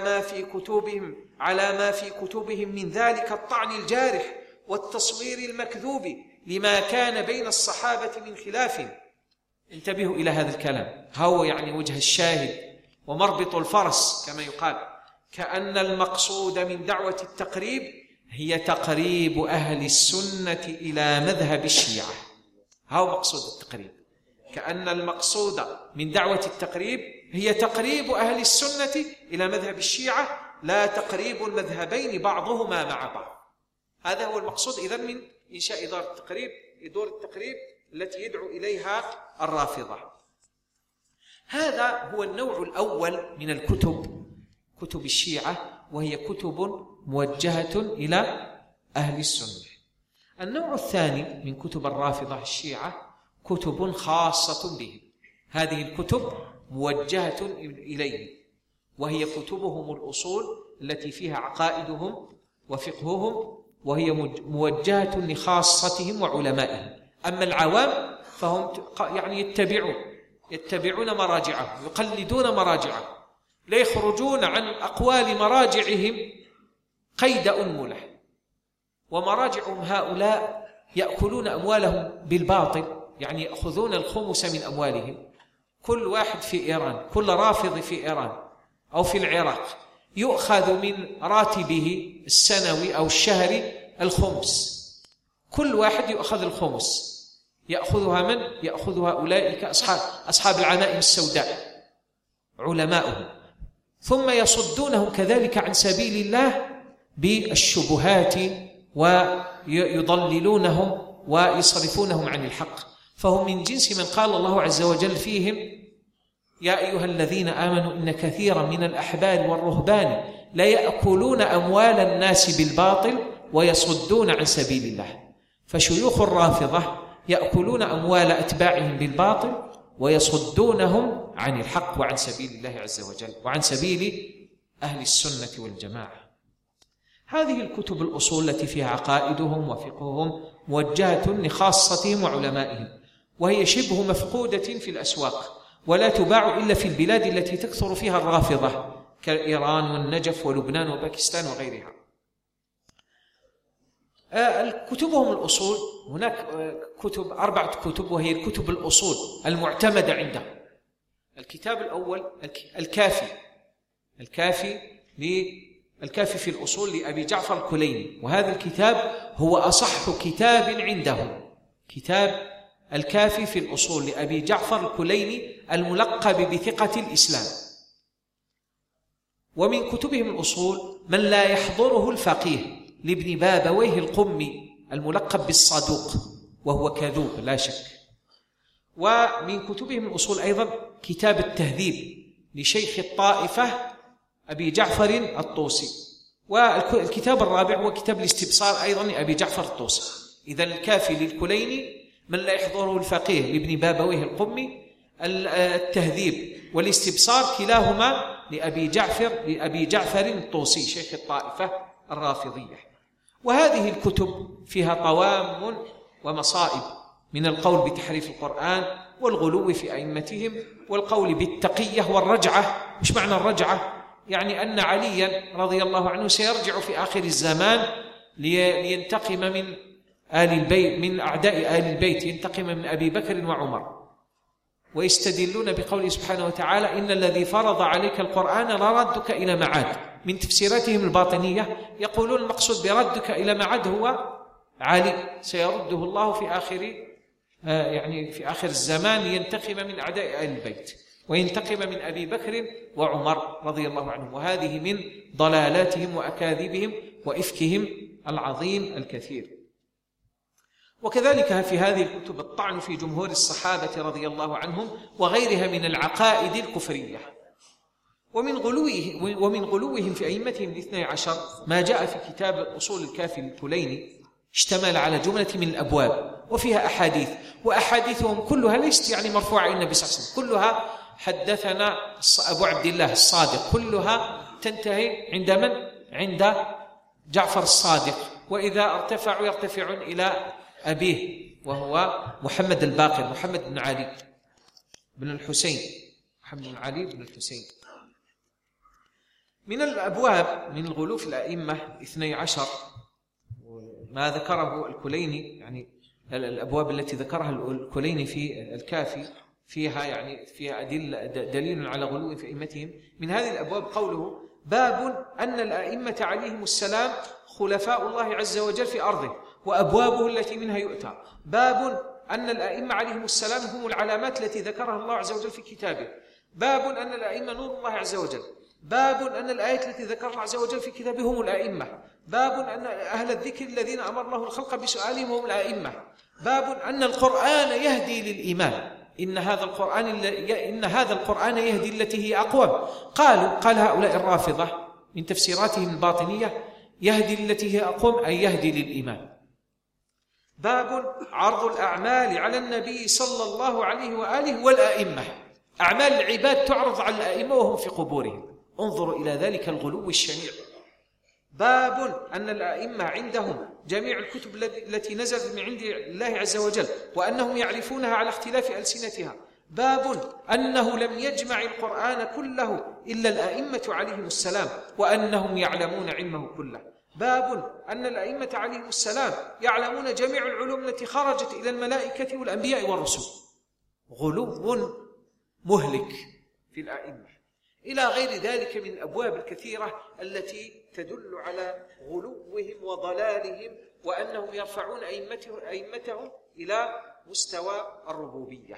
[SPEAKER 1] ما في كتبهم من ذلك الطعن الجارح والتصوير المكذوب لما كان بين الصحابة من خلاف. انتبهوا إلى هذا الكلام، هو يعني وجه الشاهد ومربط الفرس كما يقال، كأن المقصود من دعوة التقريب هي تقريب أهل السنة إلى مذهب الشيعة. هو مقصود التقريب، كأن المقصود من دعوة التقريب هي تقريب أهل السنة إلى مذهب الشيعة، لا تقريب المذهبين بعضهما مع بعض. هذا هو المقصود إذن من إنشاء دور التقريب التي يدعو إليها الرافضة. هذا هو النوع الأول من كتب الشيعة، وهي كتب موجهة إلى أهل السنة. النوع الثاني من كتب الرافضة الشيعة كتب خاصة بهم، هذه الكتب موجهة إليهم، وهي كتبهم الأصول التي فيها عقائدهم وفقههم، وهي موجهة لخاصتهم وعلمائهم. أما العوام فهم يعني يتبعون مراجعهم، يقلدون مراجعهم، لا يخرجون عن أقوال مراجعهم قيد أنملة. ومراجعهم هؤلاء يأكلون أموالهم بالباطل، يعني يأخذون الخمس من أموالهم. كل واحد في إيران، كل رافض في إيران أو في العراق يؤخذ من راتبه السنوي أو الشهري الخمس، كل واحد يؤخذ الخمس. يأخذها من؟ يأخذها أولئك أصحاب العمائم السوداء علماؤهم، ثم يصدونهم كذلك عن سبيل الله بالشبهات ويضللونهم ويصرفونهم عن الحق. فهم من جنس من قال الله عز وجل فيهم: يا أيها الذين آمنوا إن كثيرا من الأحبار والرهبان ليأكلون أموال الناس بالباطل ويصدون عن سبيل الله. فشيوخ الرافضة يأكلون أموال أتباعهم بالباطل ويصدونهم عن الحق وعن سبيل الله عز وجل وعن سبيل أهل السنة والجماعة. هذه الكتب الأصول التي فيها عقائدهم وفقههم موجهة لخاصتهم وعلمائهم، وهي شبه مفقودة في الأسواق، ولا تباع إلا في البلاد التي تكثر فيها الرافضة كإيران والنجف ولبنان وباكستان وغيرها. كتبهم الأصول، هناك كتب 4 كتب وهي الكتب الأصول المعتمدة عندهم. الكتاب الأول الكافي في الأصول لأبي جعفر الكليني، وهذا الكتاب هو أصح كتاب عندهم، كتاب الكافي في الأصول لأبي جعفر الكليني الملقب بثقة الإسلام. ومن كتبهم الأصول من لا يحضره الفقيه لابن بابويه القمي الملقب بالصدوق، وهو كذوب لا شك. ومن كتبهم الأصول أيضا كتاب التهذيب لشيخ الطائفة أبي جعفر الطوسي. والكتاب الرابع هو كتاب الاستبصار أيضا لأبي جعفر الطوسي. إذن الكافي للكليني، من لا يحضره الفقيه لابن بابويه القمي، التهذيب والاستبصار كلاهما لأبي جعفر الطوسي شيخ الطائفة الرافضية. وهذه الكتب فيها طوام ومصائب، من القول بتحريف القرآن والغلو في أئمتهم والقول بالتقية والرجعة. مش معنى الرجعة؟ يعني أن عليا رضي الله عنه سيرجع في آخر الزمان لينتقم من آل البيت، من أعداء آل البيت، ينتقم من أبي بكر وعمر. ويستدلون بقوله سبحانه وتعالى إن الذي فرض عليك القرآن لردك إلى معاد. من تفسيراتهم الباطنية يقولون المقصود بردك إلى معاد هو علي، سيرده الله في آخر الزمان لينتقم من أعداء آل البيت وينتقم من أبي بكر وعمر رضي الله عنهم. وهذه من ضلالاتهم وأكاذيبهم وإفكهم العظيم الكثير. وكذلك في هذه الكتب الطعن في جمهور الصحابة رضي الله عنهم وغيرها من العقائد الكفرية. ومن غلوهم في أئمتهم 12 ما جاء في كتاب الأصول الكافي الكليني، اشتمل على جملة من الأبواب وفيها أحاديث، وأحاديثهم كلها ليست يعني مرفوعة إلى النبي صلى الله عليه وسلم، كلها حدثنا أبو عبد الله الصادق، كلها تنتهي عند من؟ عند جعفر الصادق. وإذا ارتفعوا يرتفعون إلى أبيه وهو محمد الباقر، محمد بن علي بن الحسين، محمد بن علي بن الحسين. من الأبواب من الغلو في الأئمة 12 ما ذكره الكليني، يعني الأبواب التي ذكرها الكليني في الكافي فيها دليل على غلو في أئمتهم. من هذه الأبواب قوله باب أن الأئمة عليهم السلام خلفاء الله عز وجل في أرضه وأبوابه التي منها يؤتى. باب أن الأئمة عليهم السلام هم العلامات التي ذكرها الله عز وجل في كتابه. باب أن الأئمة نور الله عز وجل. باب أن الآيات التي ذكرها الله عز وجل في كتابه هم الأئمة. باب أن أهل الذكر الذين أمر الله الخلق بسؤالهم هم الأئمة. باب أن القرآن يهدي للإيمان، إن هذا القرآن يهدي التي هي أقوم. قال هؤلاء الرافضة من تفسيراتهم الباطنية يهدي التي هي أقوم أي يهدي للإيمان. باب عرض الأعمال على النبي صلى الله عليه وآله والأئمة، أعمال العباد تعرض على الأئمة وهم في قبورهم. انظروا إلى ذلك الغلو الشنيع. باب أن الأئمة عندهم جميع الكتب التي نزلت من عند الله عز وجل وأنهم يعرفونها على اختلاف ألسنتها. باب أنه لم يجمع القرآن كله إلا الأئمة عليهم السلام وأنهم يعلمون علمه كله. باب أن الأئمة عليهم السلام يعلمون جميع العلوم التي خرجت إلى الملائكة والأنبياء والرسل. غلو مهلك في الأئمة، إلى غير ذلك من الأبواب الكثيرة التي تدل على غلوهم وضلالهم وأنهم يرفعون أئمتهم إلى مستوى الربوبية.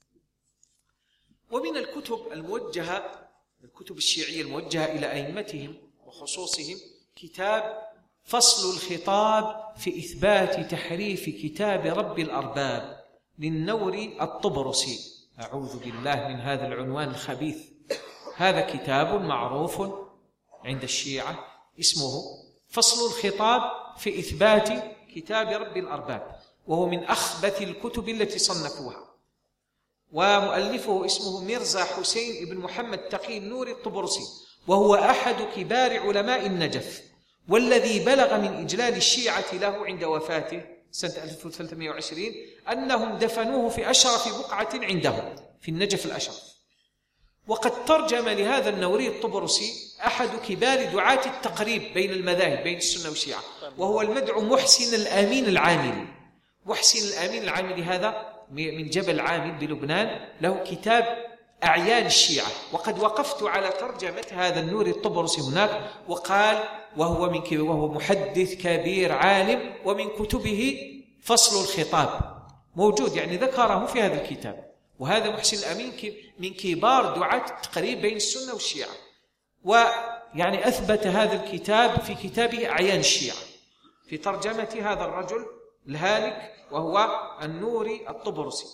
[SPEAKER 1] ومن الكتب الموجهة، الكتب الشيعية الموجهة إلى أئمتهم وخصوصهم كتاب فصل الخطاب في إثبات تحريف كتاب رب الأرباب للنوري الطبرسي. أعوذ بالله من هذا العنوان الخبيث. هذا كتاب معروف عند الشيعة اسمه فصل الخطاب في إثبات كتاب رب الأرباب، وهو من أخبث الكتب التي صنفوها، ومؤلفه اسمه ميرزا حسين بن محمد تقي النوري الطبرسي، وهو أحد كبار علماء النجف، والذي بلغ من إجلال الشيعة له عند وفاته سنة 1320 أنهم دفنوه في أشرف بقعة عندهم في النجف الأشرف. وقد ترجم لهذا النوري الطبرسي أحد كبار دعاة التقريب بين المذاهب بين السنة والشيعة، وهو المدعو محسن الآمين العاملي. محسن الآمين العاملي هذا من جبل عامل بلبنان، له كتاب أعيان الشيعة، وقد وقفت على ترجمة هذا النوري الطبرسي هناك، وقال وهو محدث كبير عالم، ومن كتبه فصل الخطاب موجود، يعني ذكره في هذا الكتاب. وهذا محسن الأمين من كبار دعاة التقريب بين السنة والشيعة، ويعني أثبت هذا الكتاب في كتابه أعيان الشيعة في ترجمة هذا الرجل الهالك وهو النوري الطبرسي.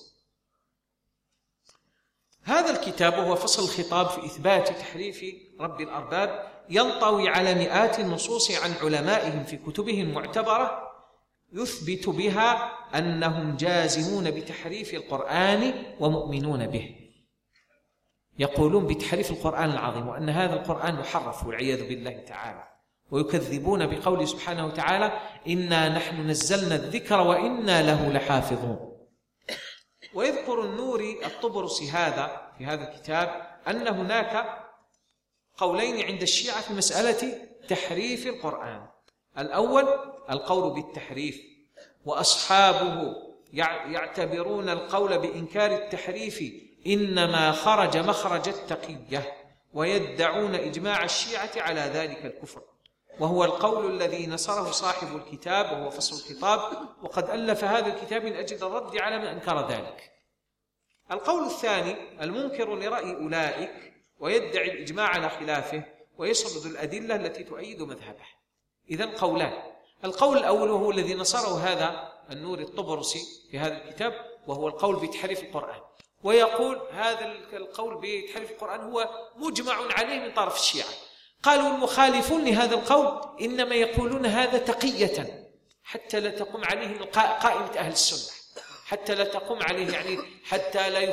[SPEAKER 1] هذا الكتاب وهو فصل الخطاب في إثبات تحريف رب الأرباب ينطوي على مئات النصوص عن علمائهم في كتبهم المعتبرة يثبت بها أنهم جازمون بتحريف القرآن ومؤمنون به. يقولون بتحريف القرآن العظيم، وأن هذا القرآن محرف والعياذ بالله تعالى، ويكذبون بقوله سبحانه وتعالى إنا نحن نزلنا الذكر وإنا له لحافظون. ويذكر النوري الطبرسي هذا في هذا الكتاب أن هناك قولين عند الشيعة في مسألة تحريف القرآن. الأول القول بالتحريف، وأصحابه يعتبرون القول بإنكار التحريف إنما خرج مخرج التقية، ويدعون إجماع الشيعة على ذلك الكفر، وهو القول الذي نصره صاحب الكتاب وهو فصل الخطاب، وقد ألف هذا الكتاب من أجل الرد على من أنكر ذلك. القول الثاني المنكر لرأي أولئك ويدعي الإجماع على خلافه ويسرد الأدلة التي تؤيد مذهبه. إذن قولان: القول الأول وهو الذي نصره هذا النوري الطبرسي في هذا الكتاب، وهو القول بتحريف القرآن، ويقول هذا القول بتحريف القرآن هو مجمع عليه من طرف الشيعة. قالوا المخالفون لهذا القول إنما يقولون هذا تقية حتى لا تقوم عليه قائمة أهل السنة، حتى لا تقوم عليه، يعني حتى لا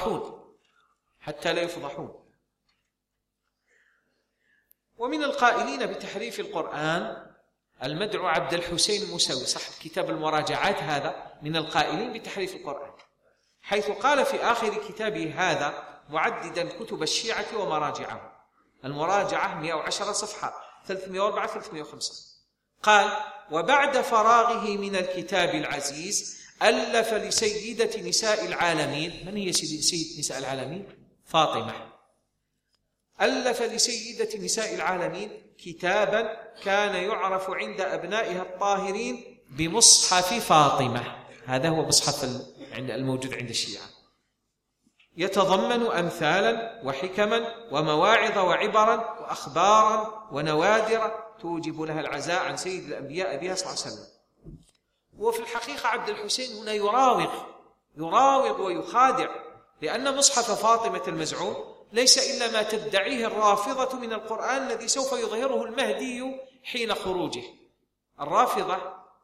[SPEAKER 1] يفضحون. ومن القائلين بتحريف القرآن المدعو عبد الحسين الموسوي صاحب كتاب المراجعات، هذا من القائلين بتحريف القرآن، حيث قال في آخر كتابه هذا معددا كتب الشيعة ومراجعهم، المراجعة 110 صفحة 304-305، قال: وبعد فراغه من الكتاب العزيز ألف لسيدة نساء العالمين. من هي سيدة نساء العالمين؟ فاطمة. ألف لسيدة نساء العالمين كتابا كان يعرف عند أبنائها الطاهرين بمصحف فاطمة. هذا هو مصحف الموجود عند الشيعة، يتضمن أمثالا وحكما ومواعظ وعبرا وأخبارا ونوادر توجب لها العزاء عن سيد الأنبياء أبيها صلى الله عليه وسلم. وفي الحقيقة عبد الحسين هنا يراوغ ويخادع، لأن مصحف فاطمة المزعوم ليس إلا ما تدعيه الرافضة من القرآن الذي سوف يظهره المهدي حين خروجه. الرافضة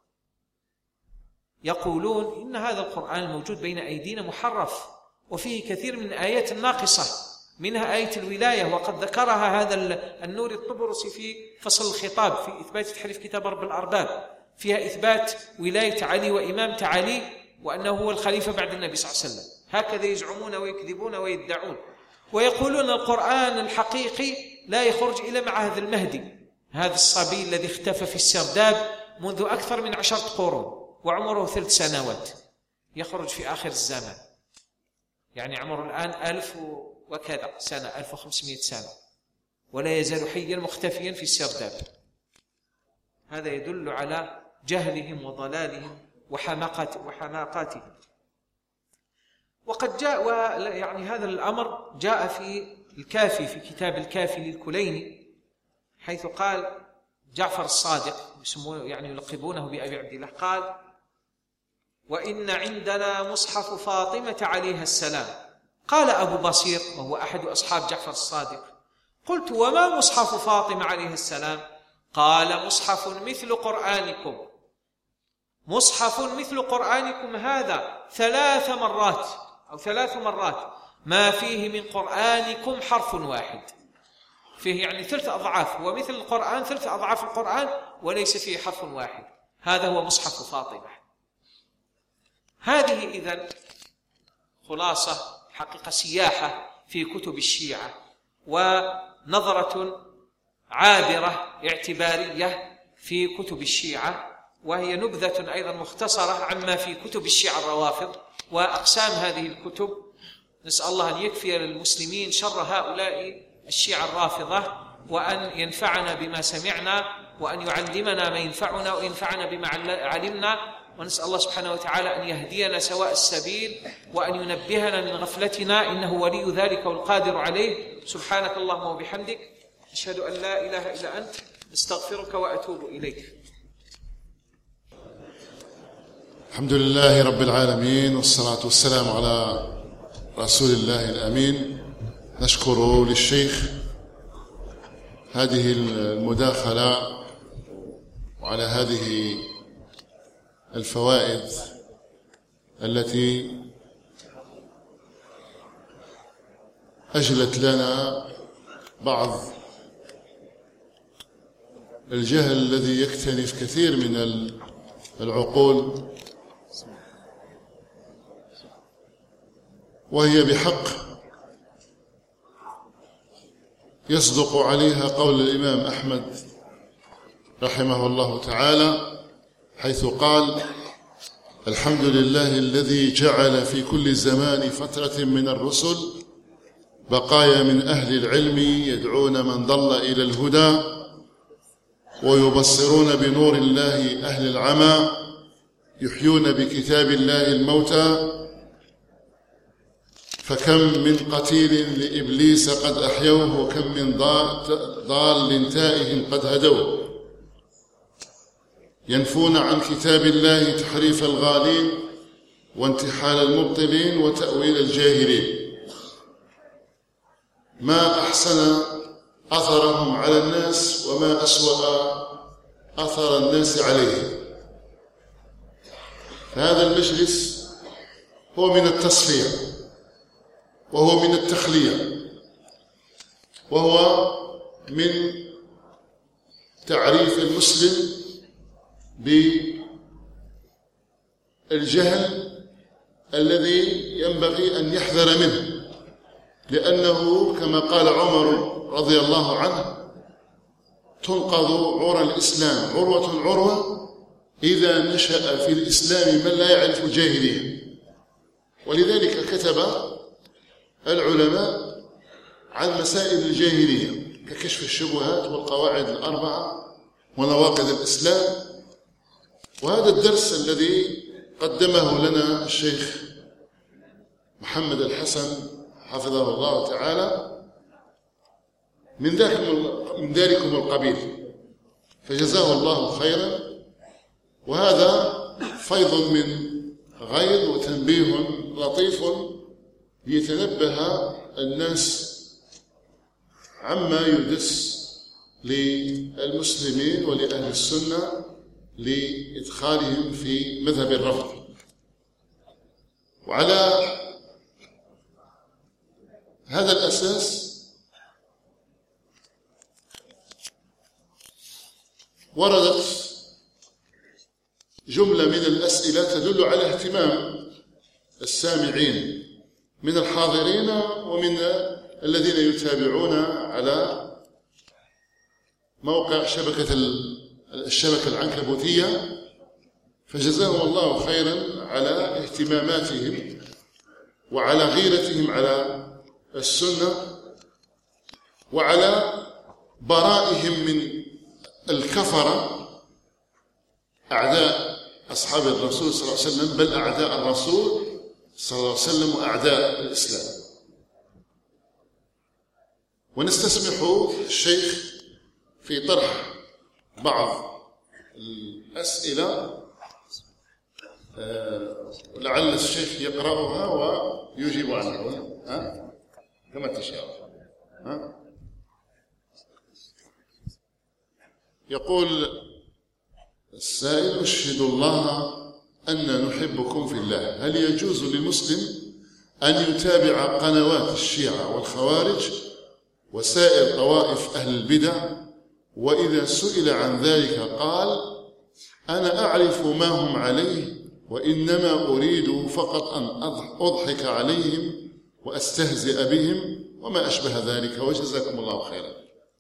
[SPEAKER 1] يقولون إن هذا القرآن الموجود بين أيدينا محرف، وفيه كثير من آيات الناقصة، منها آية الولاية، وقد ذكرها هذا النوري الطبرسي في فصل الخطاب في إثبات تحريف كتاب رب الأرباب، فيها إثبات ولاية علي وإمامة علي وأنه هو الخليفة بعد النبي صلى الله عليه وسلم. هكذا يزعمون ويكذبون ويدعون، ويقولون القرآن الحقيقي لا يخرج إلى معهد المهدي، هذا الصبي الذي اختفى في السرداب منذ أكثر من 10 قرون وعمره 3 سنوات، يخرج في آخر الزمان، يعني عمره الآن 1000 وكذا سنة، 1500 سنة، ولا يزال حيا مختفيا في السرداب. هذا يدل على جهلهم وضلالهم وحماقاتهم. وقد جاء يعني هذا الأمر جاء في الكافي، في كتاب الكافي للكليني، حيث قال جعفر الصادق، يعني يلقبونه بأبي عبد الله، قال: وإن عندنا مصحف فاطمة عليها السلام. قال أبو بصير وهو أحد أصحاب جعفر الصادق: قلت: وما مصحف فاطمة عليه السلام؟ قال: مصحف مثل قرآنكم. مصحف مثل قرآنكم هذا 3 مرات أو 3 مرات ما فيه من قرآنكم حرف واحد، فيه يعني 3 أضعاف، ومثل القرآن 3 أضعاف القرآن وليس فيه حرف واحد. هذا هو مصحف فاطمة. هذه إذن خلاصة حقيقة سياحة في كتب الشيعة، ونظرة عابرة اعتبارية في كتب الشيعة، وهي نبذة أيضا مختصرة عما في كتب الشيعة الروافض وأقسام هذه الكتب. نسأل الله أن يكفي للمسلمين شر هؤلاء الشيعة الرافضة، وأن ينفعنا بما سمعنا، وأن يعلمنا ما ينفعنا وينفعنا بما علمنا. ونسأل الله سبحانه وتعالى أن يهدينا سواء السبيل، وأن ينبهنا من غفلتنا، إنه ولي ذلك والقادر عليه. سبحانك اللهم وبحمدك، أشهد أن لا إله إلا أنت، استغفرك وأتوب إليك.
[SPEAKER 2] الحمد لله رب العالمين، والصلاة والسلام على رسول الله الأمين. نشكر للشيخ هذه المداخلة وعلى هذه الفوائد التي أجلت لنا بعض الجهل الذي يكتنف كثير من العقول، وهي بحق يصدق عليها قول الإمام أحمد رحمه الله تعالى، حيث قال: الحمد لله الذي جعل في كل زمان فترة من الرسل بقايا من أهل العلم يدعون من ضل إلى الهدى ويبصرون بنور الله أهل العمى، يحيون بكتاب الله الموتى، فكم من قتيل لإبليس قد أحيوه، وكم من ضال تائه قد هدوه، ينفون عن كتاب الله تحريف الغالين وانتحال المبطلين وتأويل الجاهلين. ما أحسن أثرهم على الناس، وما أسوأ أثر الناس عليه. هذا المجلس هو من التصفية، وهو من التخلية، وهو من تعريف المسلم بالجهل الذي ينبغي أن يحذر منه، لأنه كما قال عمر رضي الله عنه: تنقض عرى الإسلام عروة عروة إذا نشأ في الإسلام من لا يعرف الجاهلية. ولذلك كتب العلماء عن مسائل الجاهلية ككشف الشبهات والقواعد الأربعة ونواقض الإسلام. وهذا الدرس الذي قدمه لنا الشيخ محمد الحسن حفظه الله تعالى من ذلكم القبيل، فجزاه الله خيرا. وهذا فيض من غير وتنبيه لطيف ليتنبه الناس عما يدس للمسلمين ولأهل السنة لإدخالهم في مذهب الرفض. وعلى هذا الأساس وردت جملة من الأسئلة تدل على اهتمام السامعين من الحاضرين ومن الذين يتابعون على موقع الشبكة العنكبوتية، فجزاهم الله خيرا على اهتماماتهم وعلى غيرتهم على السنة وعلى برائهم من الكفرة أعداء أصحاب الرسول صلى الله عليه وسلم، بل أعداء الرسول صلى الله عليه وسلم وأعداء الإسلام. ونستسمح الشيخ في طرح بعض الأسئلة لعل الشيخ يقرأها ويجيب عنها كما تشاء. يقول السائل: أشهد الله أن نحبكم في الله، هل يجوز للمسلم أن يتابع قنوات الشيعة والخوارج وسائر طوائف أهل البدع، وإذا سئل عن ذلك قال: أنا أعرف ما هم عليه وإنما أريد فقط أن أضحك عليهم وأستهزئ بهم وما أشبه ذلك، وجزاكم الله خيرا.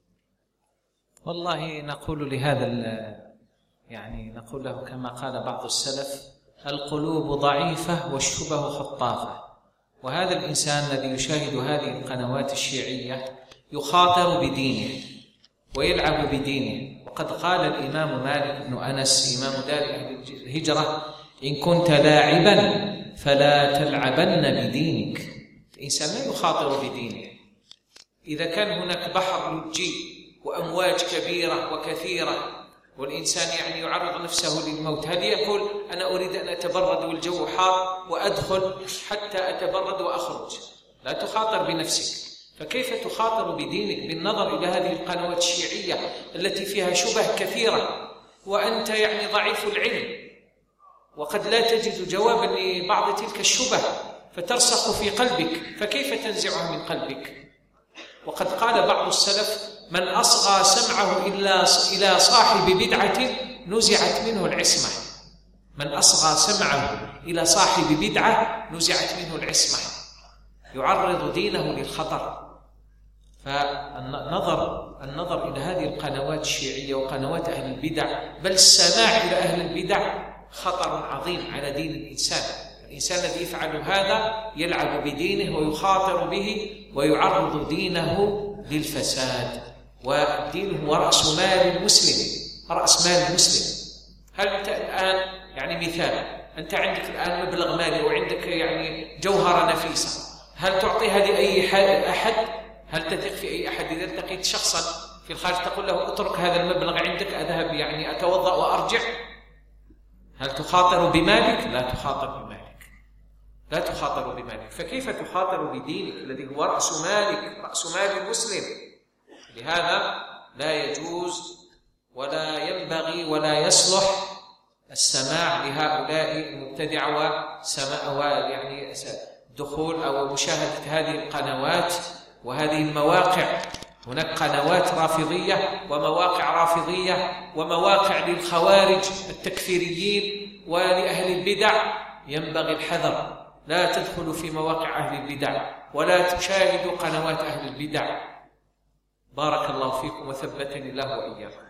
[SPEAKER 1] والله نقول لهذا نقول له كما قال بعض السلف: القلوب ضعيفة والشبه خطافة. وهذا الإنسان الذي يشاهد هذه القنوات الشيعية يخاطر بدينه ويلعب بدينه. وقد قال الإمام مالك بن أنس إمام دار أهل الهجرة: إن كنت لاعبا فلا تلعبن بدينك. الإنسان لا يخاطر بدينه. إذا كان هناك بحر لجي وأمواج كبيرة وكثيرة والإنسان يعرض نفسه للموت، هل يقول: أنا أريد أن أتبرد والجو حار وأدخل حتى أتبرد وأخرج؟ لا تخاطر بنفسك. فكيف تخاطر بدينك بالنظر إلى هذه القنوات الشيعية التي فيها شبه كثيرة وأنت ضعيف العلم، وقد لا تجد جوابا لبعض تلك الشبه فترسخ في قلبك، فكيف تنزعها من قلبك؟ وقد قال بعض السلف: من أصغى سمعه إلى صاحب بدعة نزعت منه العصمة. من أصغى سمعه إلى صاحب بدعة نزعت منه العصمة، يعرض دينه للخطر. فالنظر إلى هذه القنوات الشيعية وقنوات أهل البدع، بل السماع إلى أهل البدع، خطر عظيم على دين الإنسان. الإنسان الذي يفعل هذا يلعب بدينه ويخاطر به ويعرض دينه للفساد. والدين هو رأس مال المسلم، رأس مال المسلم. هل أنت الآن مثال، أنت عندك الآن مبلغ مالي وعندك جوهرة نفيسة، هل تعطيها لأي أحد؟ هل تثق في أي أحد؟ إذا التقيت شخصا في الخارج تقول له: اترك هذا المبلغ عندك، أذهب أتوضأ وأرجع؟ هل تخاطر بمالك؟ لا تخاطر بمالك، لا تخاطر بمالك. فكيف تخاطر بدينك الذي هو رأس مالك، رأس مال المسلم؟ لهذا لا يجوز ولا ينبغي ولا يصلح السماع لهؤلاء المبتدعة دخول أو مشاهدة هذه القنوات وهذه المواقع. هناك قنوات رافضية ومواقع رافضية ومواقع للخوارج التكفيريين ولأهل البدع، ينبغي الحذر. لا تدخلوا في مواقع أهل البدع ولا تشاهدوا قنوات أهل البدع. بارك الله فيكم وثبتني الله وإياكم.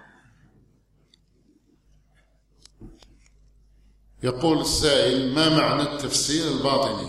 [SPEAKER 2] يقول السائل: ما معنى التفسير الباطني؟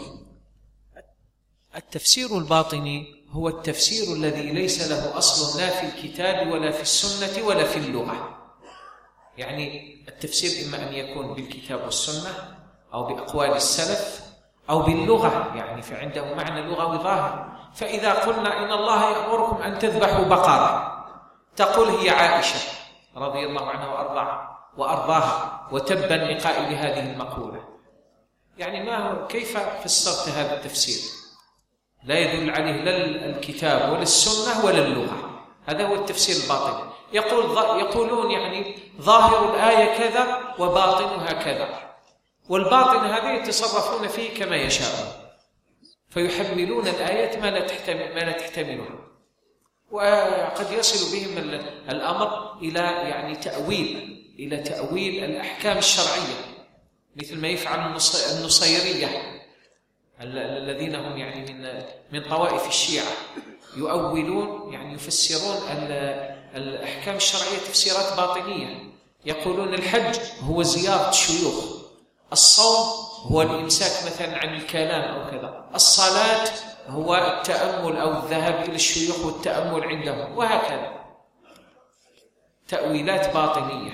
[SPEAKER 1] التفسير الباطني هو التفسير الذي ليس له أصل لا في الكتاب ولا في السنة ولا في اللغة. التفسير إما أن يكون بالكتاب والسنة أو بأقوال السلف أو باللغة، فعنده معنى لغوي ظاهر. فإذا قلنا إن الله يأمركم أن تذبحوا بقرة، تقول هي عائشة رضي الله عنها وأرضاها وتبا لقائل هذه المقولة. كيف فسرت هذا التفسير؟ لا يدل عليه لا الكتاب ولا السنة ولا اللغة. هذا هو التفسير الباطني. يقولون ظاهر الآية كذا وباطنها كذا، والباطن هذا يتصرفون فيه كما يشاءون، فيحملون الآيات ما لا تحتملها، وقد يصل بهم الأمر إلى تأويل الأحكام الشرعية، مثل ما يفعل النصيرية الذين هم من طوائف الشيعة، يؤولون يفسرون الأحكام الشرعية تفسيرات باطنية. يقولون الحج هو زيارة الشيوخ، الصوم هو الإمساك مثلا عن الكلام أو كذا، الصلاة هو التأمل أو الذهاب إلى الشيوخ والتأمل عندهم، وهكذا تأويلات باطنية.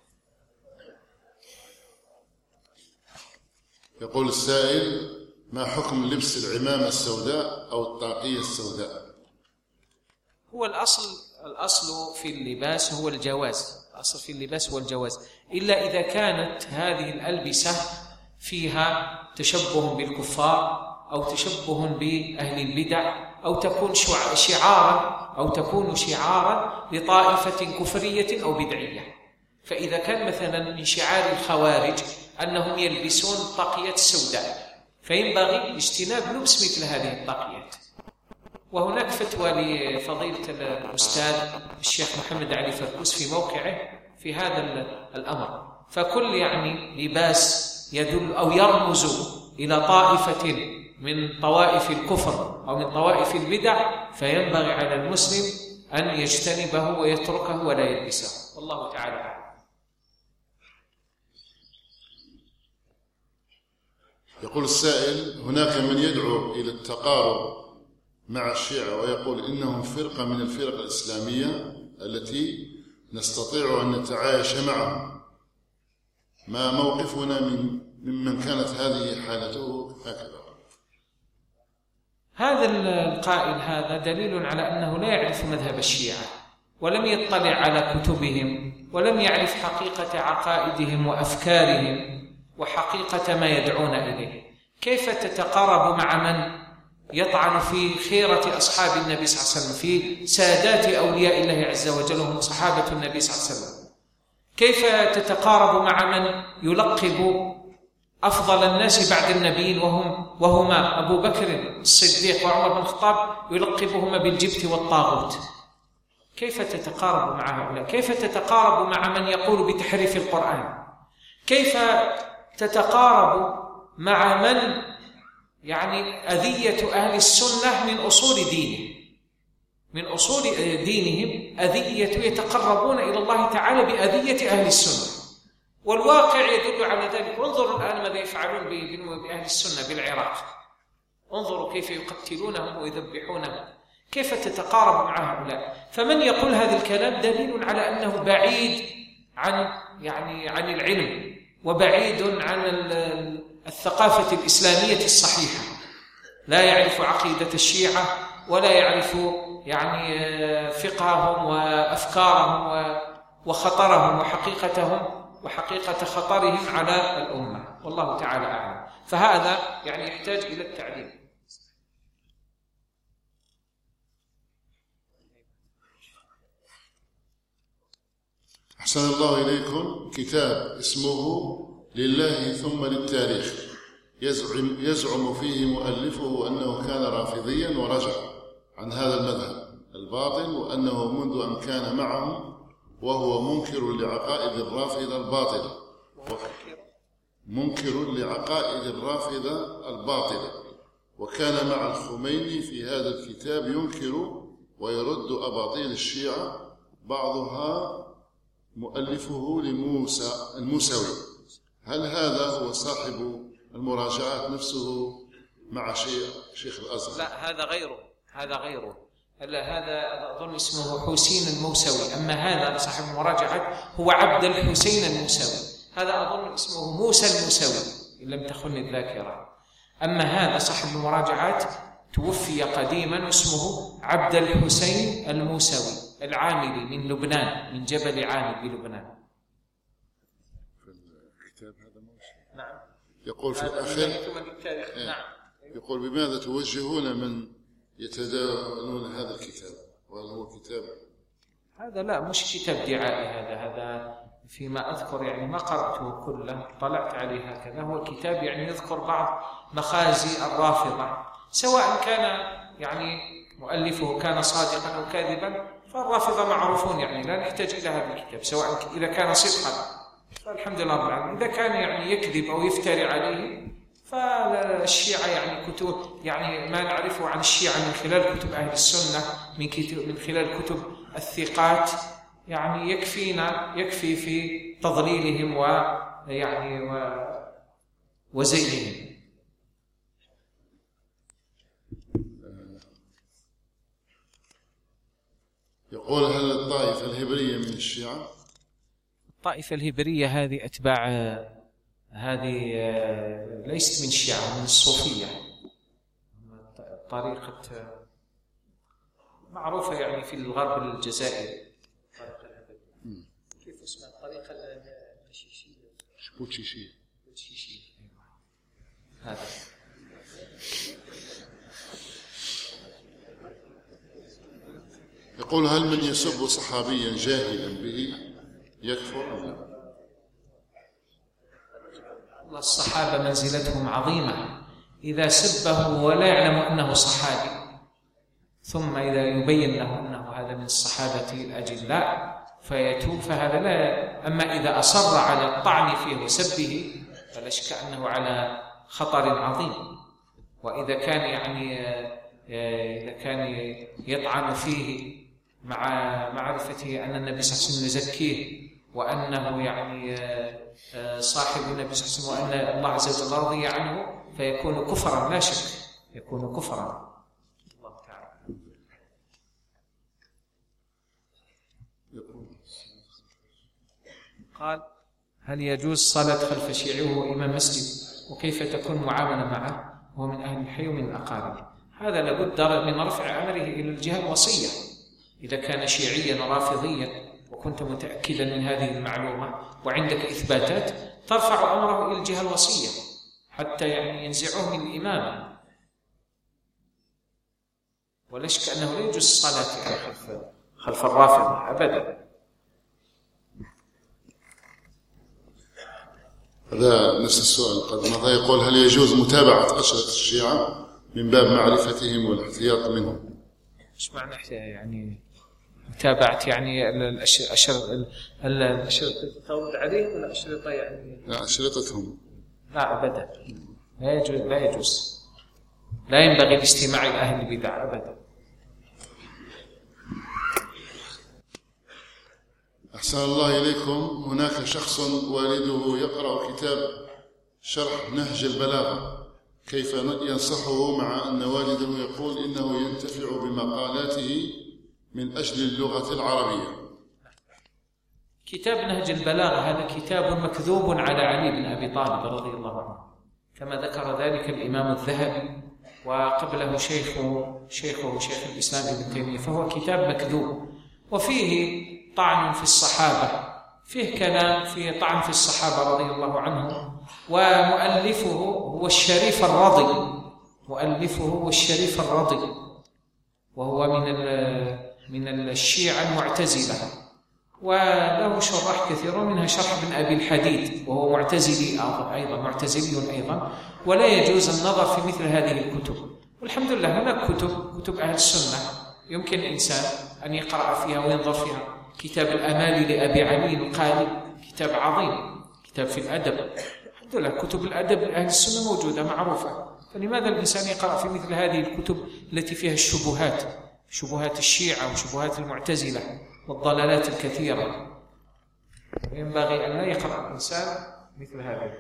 [SPEAKER 2] يقول السائل: ما حكم لبس العمامة السوداء أو الطاقية السوداء؟
[SPEAKER 1] هو الأصل في اللباس هو الجواز، الأصل في اللباس هو الجواز، إلا إذا كانت هذه الألبسة فيها تشبه بالكفار أو تشبه بأهل البدع أو تكون شعارا أو تكون شعارا لطائفة كفرية أو بدعية. فإذا كان مثلا من شعار الخوارج أنهم يلبسون الطاقيات السوداء، فينبغي اجتناب لبس مثل هذه الطاقيات. وهناك فتوى لفضيلة الأستاذ الشيخ محمد علي فركوس في موقعه في هذا الأمر. فكل يعني لباس يدل أو يرمز إلى طائفة من طوائف الكفر أو من طوائف البدع فينبغي على المسلم أن يجتنبه ويتركه ولا يلبسه، والله تعالى أعلم.
[SPEAKER 2] يقول السائل: هناك من يدعو إلى التقارب مع الشيعة ويقول إنهم فرقة من الفرق الإسلامية التي نستطيع أن نتعايش معهم، ما موقفنا ممن كانت هذه حالته هكذا؟
[SPEAKER 1] هذا القائل هذا دليل على أنه لا يعرف مذهب الشيعة ولم يطلع على كتبهم ولم يعرف حقيقة عقائدهم وأفكارهم وحقيقة ما يدعون إليه. كيف تتقارب مع من يطعن في خيرة أصحاب النبي صلى الله عليه وسلم، في سادات أولياء الله عز وجل وهم صحابة النبي صلى الله عليه وسلم؟ كيف تتقارب مع من يلقب أفضل الناس بعد النبيين وهما أبو بكر الصديق وعمر بن الخطاب يلقبهما بالجبت والطاغوت؟ كيف تتقارب مع هؤلاء؟ كيف تتقارب مع من يقول بتحريف القرآن؟ كيف تتقارب مع من يعني أذية أهل السنة من أصول دينهم أذية يتقربون إلى الله تعالى بأذية أهل السنة، والواقع يدل على ذلك. وانظروا الآن ماذا يفعلون بأهل السنة بالعراق، انظروا كيف يقتلونهم ويذبحونهم. كيف تتقارب مع هؤلاء؟ فمن يقول هذا الكلام دليل على أنه بعيد عن العلم وبعيد عن الثقافة الإسلامية الصحيحة، لا يعرف عقيدة الشيعة ولا يعرف فقههم وأفكارهم وخطرهم وحقيقة خطرهم على الأمة، والله تعالى أعلم. فهذا يحتاج إلى التعليم.
[SPEAKER 2] أحسن الله إليكم. كتاب اسمه لله ثم للتاريخ، يزعم فيه مؤلفه أنه كان رافضيا ورجع عن هذا المذهب الباطل، وأنه منذ أن كان معهم وهو منكر لعقائد الرافضة الباطلة، وكان مع الخميني في هذا الكتاب ينكر ويرد أباطيل الشيعة، بعضها مؤلفه الموسوي. هل هذا هو صاحب المراجعات نفسه مع شيخ الأزهر؟
[SPEAKER 1] لا، هذا غيره. هذا أظن اسمه حسين الموسوي، أما هذا صاحب المراجعات هو عبد الحسين الموسوي. هذا أظن اسمه موسى الموسوي إن لم تخن الذاكرة. أما هذا صاحب المراجعات توفي قديما، اسمه عبد الحسين الموسوي العاملي من لبنان، من جبل عامل بلبنان.
[SPEAKER 2] في الكتاب هذا موسى.
[SPEAKER 1] نعم.
[SPEAKER 2] يقول في الأخير
[SPEAKER 1] نعم.
[SPEAKER 2] يقول: بماذا توجهون من يتداولون هذا الكتاب؟ وهل هو كتاب؟
[SPEAKER 1] هذا لا، مش كتاب دعائي. هذا فيما أذكر ما قرأته كله، طلعت عليه هكذا. هو كتاب يذكر بعض مخازي الرافضة، سواء كان مؤلفه كان صادقا أو كاذبا، فالرافضة معروفون، لا نحتاج إلى هذا الكتاب. سواء إذا كان صدقا فالحمد لله رب العالمين، إذا كان يكذب أو يفتري عليه فالشيعة كتب ما نعرفه عن الشيعة من خلال كتب أهل السنة، من خلال كتب الثقات، يكفي في تضليلهم وزيهم.
[SPEAKER 2] يقول: هل الطائفة الهبرية من الشيعة؟
[SPEAKER 1] الطائفة الهبرية هذه أتباع، هذه ليست من الشيعة، من الصوفية، طريقة معروفة في الغرب الجزائري. كيف اسمها الطريقة البوتشيشية؟ هذا
[SPEAKER 2] يقول: هل من يسب صحابيا جاهلا به يكفر أم لا؟
[SPEAKER 1] الصحابة منزلتهم عظيمة. إذا سبه ولا يعلم أنه صحابي، ثم إذا يبين له أنه هذا من الصحابة الأجلاء فيتوب، فهذا لا. أما إذا أصر على الطعن فيه وسبه فلا شك أنه على خطر عظيم. وإذا كان إذا كان يطعن فيه مع معرفته أن النبي صلى الله عليه وسلم يزكيه، وأنه صاحب النبي صلى الله عليه وسلم، وأن الله عز وجل رضي عنه، فيكون كفرا لا شك، يكون كفرا. الله تعالى. قال: هل يجوز صلاة خلف شيعي وهو إمام مسجد؟ وكيف تكون معاملة معه وهو من أهل الحي ومن الأقارب؟ هذا لابد من رفع أمره إلى الجهة الوصية. إذا كان شيعيا رافضيا وكنت متأكدا من هذه المعلومة وعندك إثباتات، ترفع أمره إلى الجهة الوصية حتى ينزعه من الإمامة. ولا شك أنه لا يجوز الصلاة خلف الرافضة أبدا.
[SPEAKER 2] هذا نفس السؤال قد مضى. يقول: هل يجوز متابعة أشرطة الشيعة من باب معرفتهم والاحتياط منهم؟
[SPEAKER 1] ايش معنى متابعة؟ الأشرطة تورد عليهم ولا أشرطة
[SPEAKER 2] لا، أشرطتهم.
[SPEAKER 1] لا أبدا، لا يجوز. لا ينبغي الاستماع إلى أهل البدع أبدا.
[SPEAKER 2] أحسن الله إليكم. هناك شخص والده يقرأ كتاب شرح نهج البلاغة، كيف ينصحه مع أن والده يقول إنه ينتفع بمقالاته من أجل اللغة العربية؟
[SPEAKER 1] كتاب نهج البلاغة هذا كتاب مكذوب على علي بن أبي طالب رضي الله عنه، كما ذكر ذلك الإمام الذهبي وقبله شيخه شيخ الإسلام ابن تيمية، فهو كتاب مكذوب وفيه طعن في الصحابة، فيه كلام فيه طعن في الصحابة رضي الله عنهم، ومؤلفه هو الشريف الرضي، وهو من الشيعة المعتزلة، وله شرح كثيرة، منها شرح ابن أبي الحديد وهو معتزلي أيضا. ولا يجوز النظر في مثل هذه الكتب. والحمد لله هناك كتب أهل السنة يمكن الإنسان أن يقرأ فيها وينظر فيها. كتاب الأمال لأبي علي القاري كتاب عظيم، كتاب في الأدب. الحمد لله كتب الأدب أهل السنة موجودة معروفة، فلماذا الإنسان يقرأ في مثل هذه الكتب التي فيها شبهات الشيعة وشبهات المعتزلة والضلالات الكثيرة؟ ينبغي أن لا يقرأ الإنسان مثل هذا.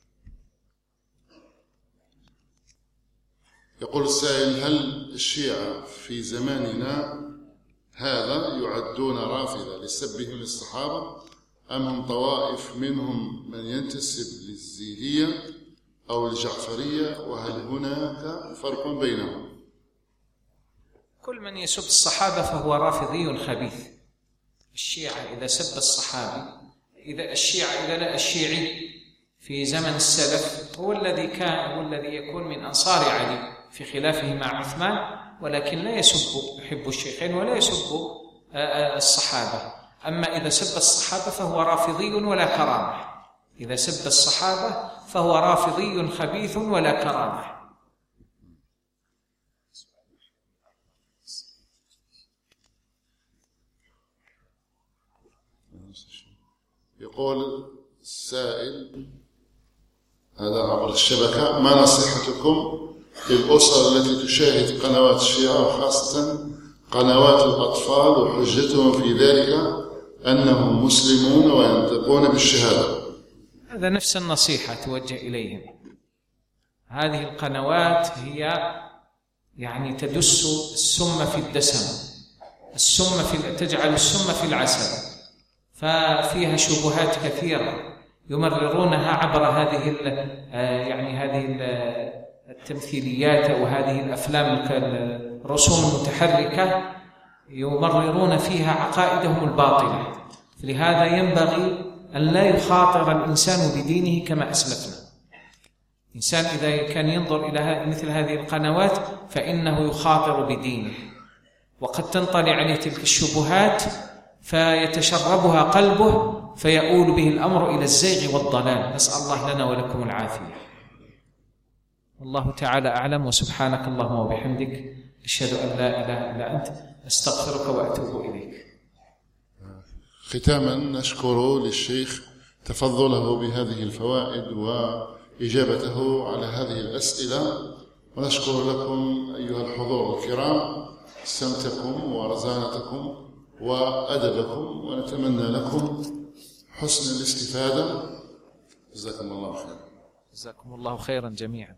[SPEAKER 2] يقول السائل: هل الشيعة في زماننا هذا يعدون رافضة لسبهم للصحابة، أم هم طوائف منهم من ينتسب للزيدية أو الجعفرية، وهل هناك فرق بينهم؟
[SPEAKER 1] كل من يسب الصحابة فهو رافضي خبيث. الشيعة إذا سب الصحابي، إذا الشيعي في زمن السلف هو الذي يكون من أنصار علي في خلافه مع عثمان، ولكن لا يحب الشيخين ولا يسب الصحابة. أما إذا سب الصحابة فهو رافضي ولا كرامة. إذا سب الصحابة فهو رافضي خبيث ولا كرامة.
[SPEAKER 2] يقول السائل هذا عبر الشبكة: ما نصيحتكم للأسر التي تشاهد قنوات الشيعة وخاصة قنوات الأطفال وحجتهم في ذلك أنهم مسلمون وينطقون بالشهادة؟
[SPEAKER 1] هذا نفس النصيحة توجه إليهم. هذه القنوات هي تدس السم في الدسم، تجعل السم في العسل، ففيها شبهات كثيرة يمررونها عبر هذه التمثيليات وهذه الأفلام الرسوم المتحركة، يمررون فيها عقائدهم الباطلة. لهذا ينبغي أن لا يخاطر الإنسان بدينه كما أسلفنا. الإنسان إذا كان ينظر إلى مثل هذه القنوات فإنه يخاطر بدينه، وقد تنطلي عليه تلك الشبهات فيتشربها قلبه فيؤول به الأمر إلى الزيغ والضلال. نسأل الله لنا ولكم العافية. الله تعالى أعلم، وسبحانك اللهم وبحمدك أشهد أن لا إله إلا أنت أستغفرك وأتوب إليك.
[SPEAKER 2] ختاما نشكر للشيخ تفضله بهذه الفوائد وإجابته على هذه الأسئلة، ونشكر لكم أيها الحضور الكرام سمتكم ورزانتكم وأدبكم، ونتمنى لكم حسن الاستفادة. جزاكم الله خيرا.
[SPEAKER 1] جزاكم الله خيرا جميعا.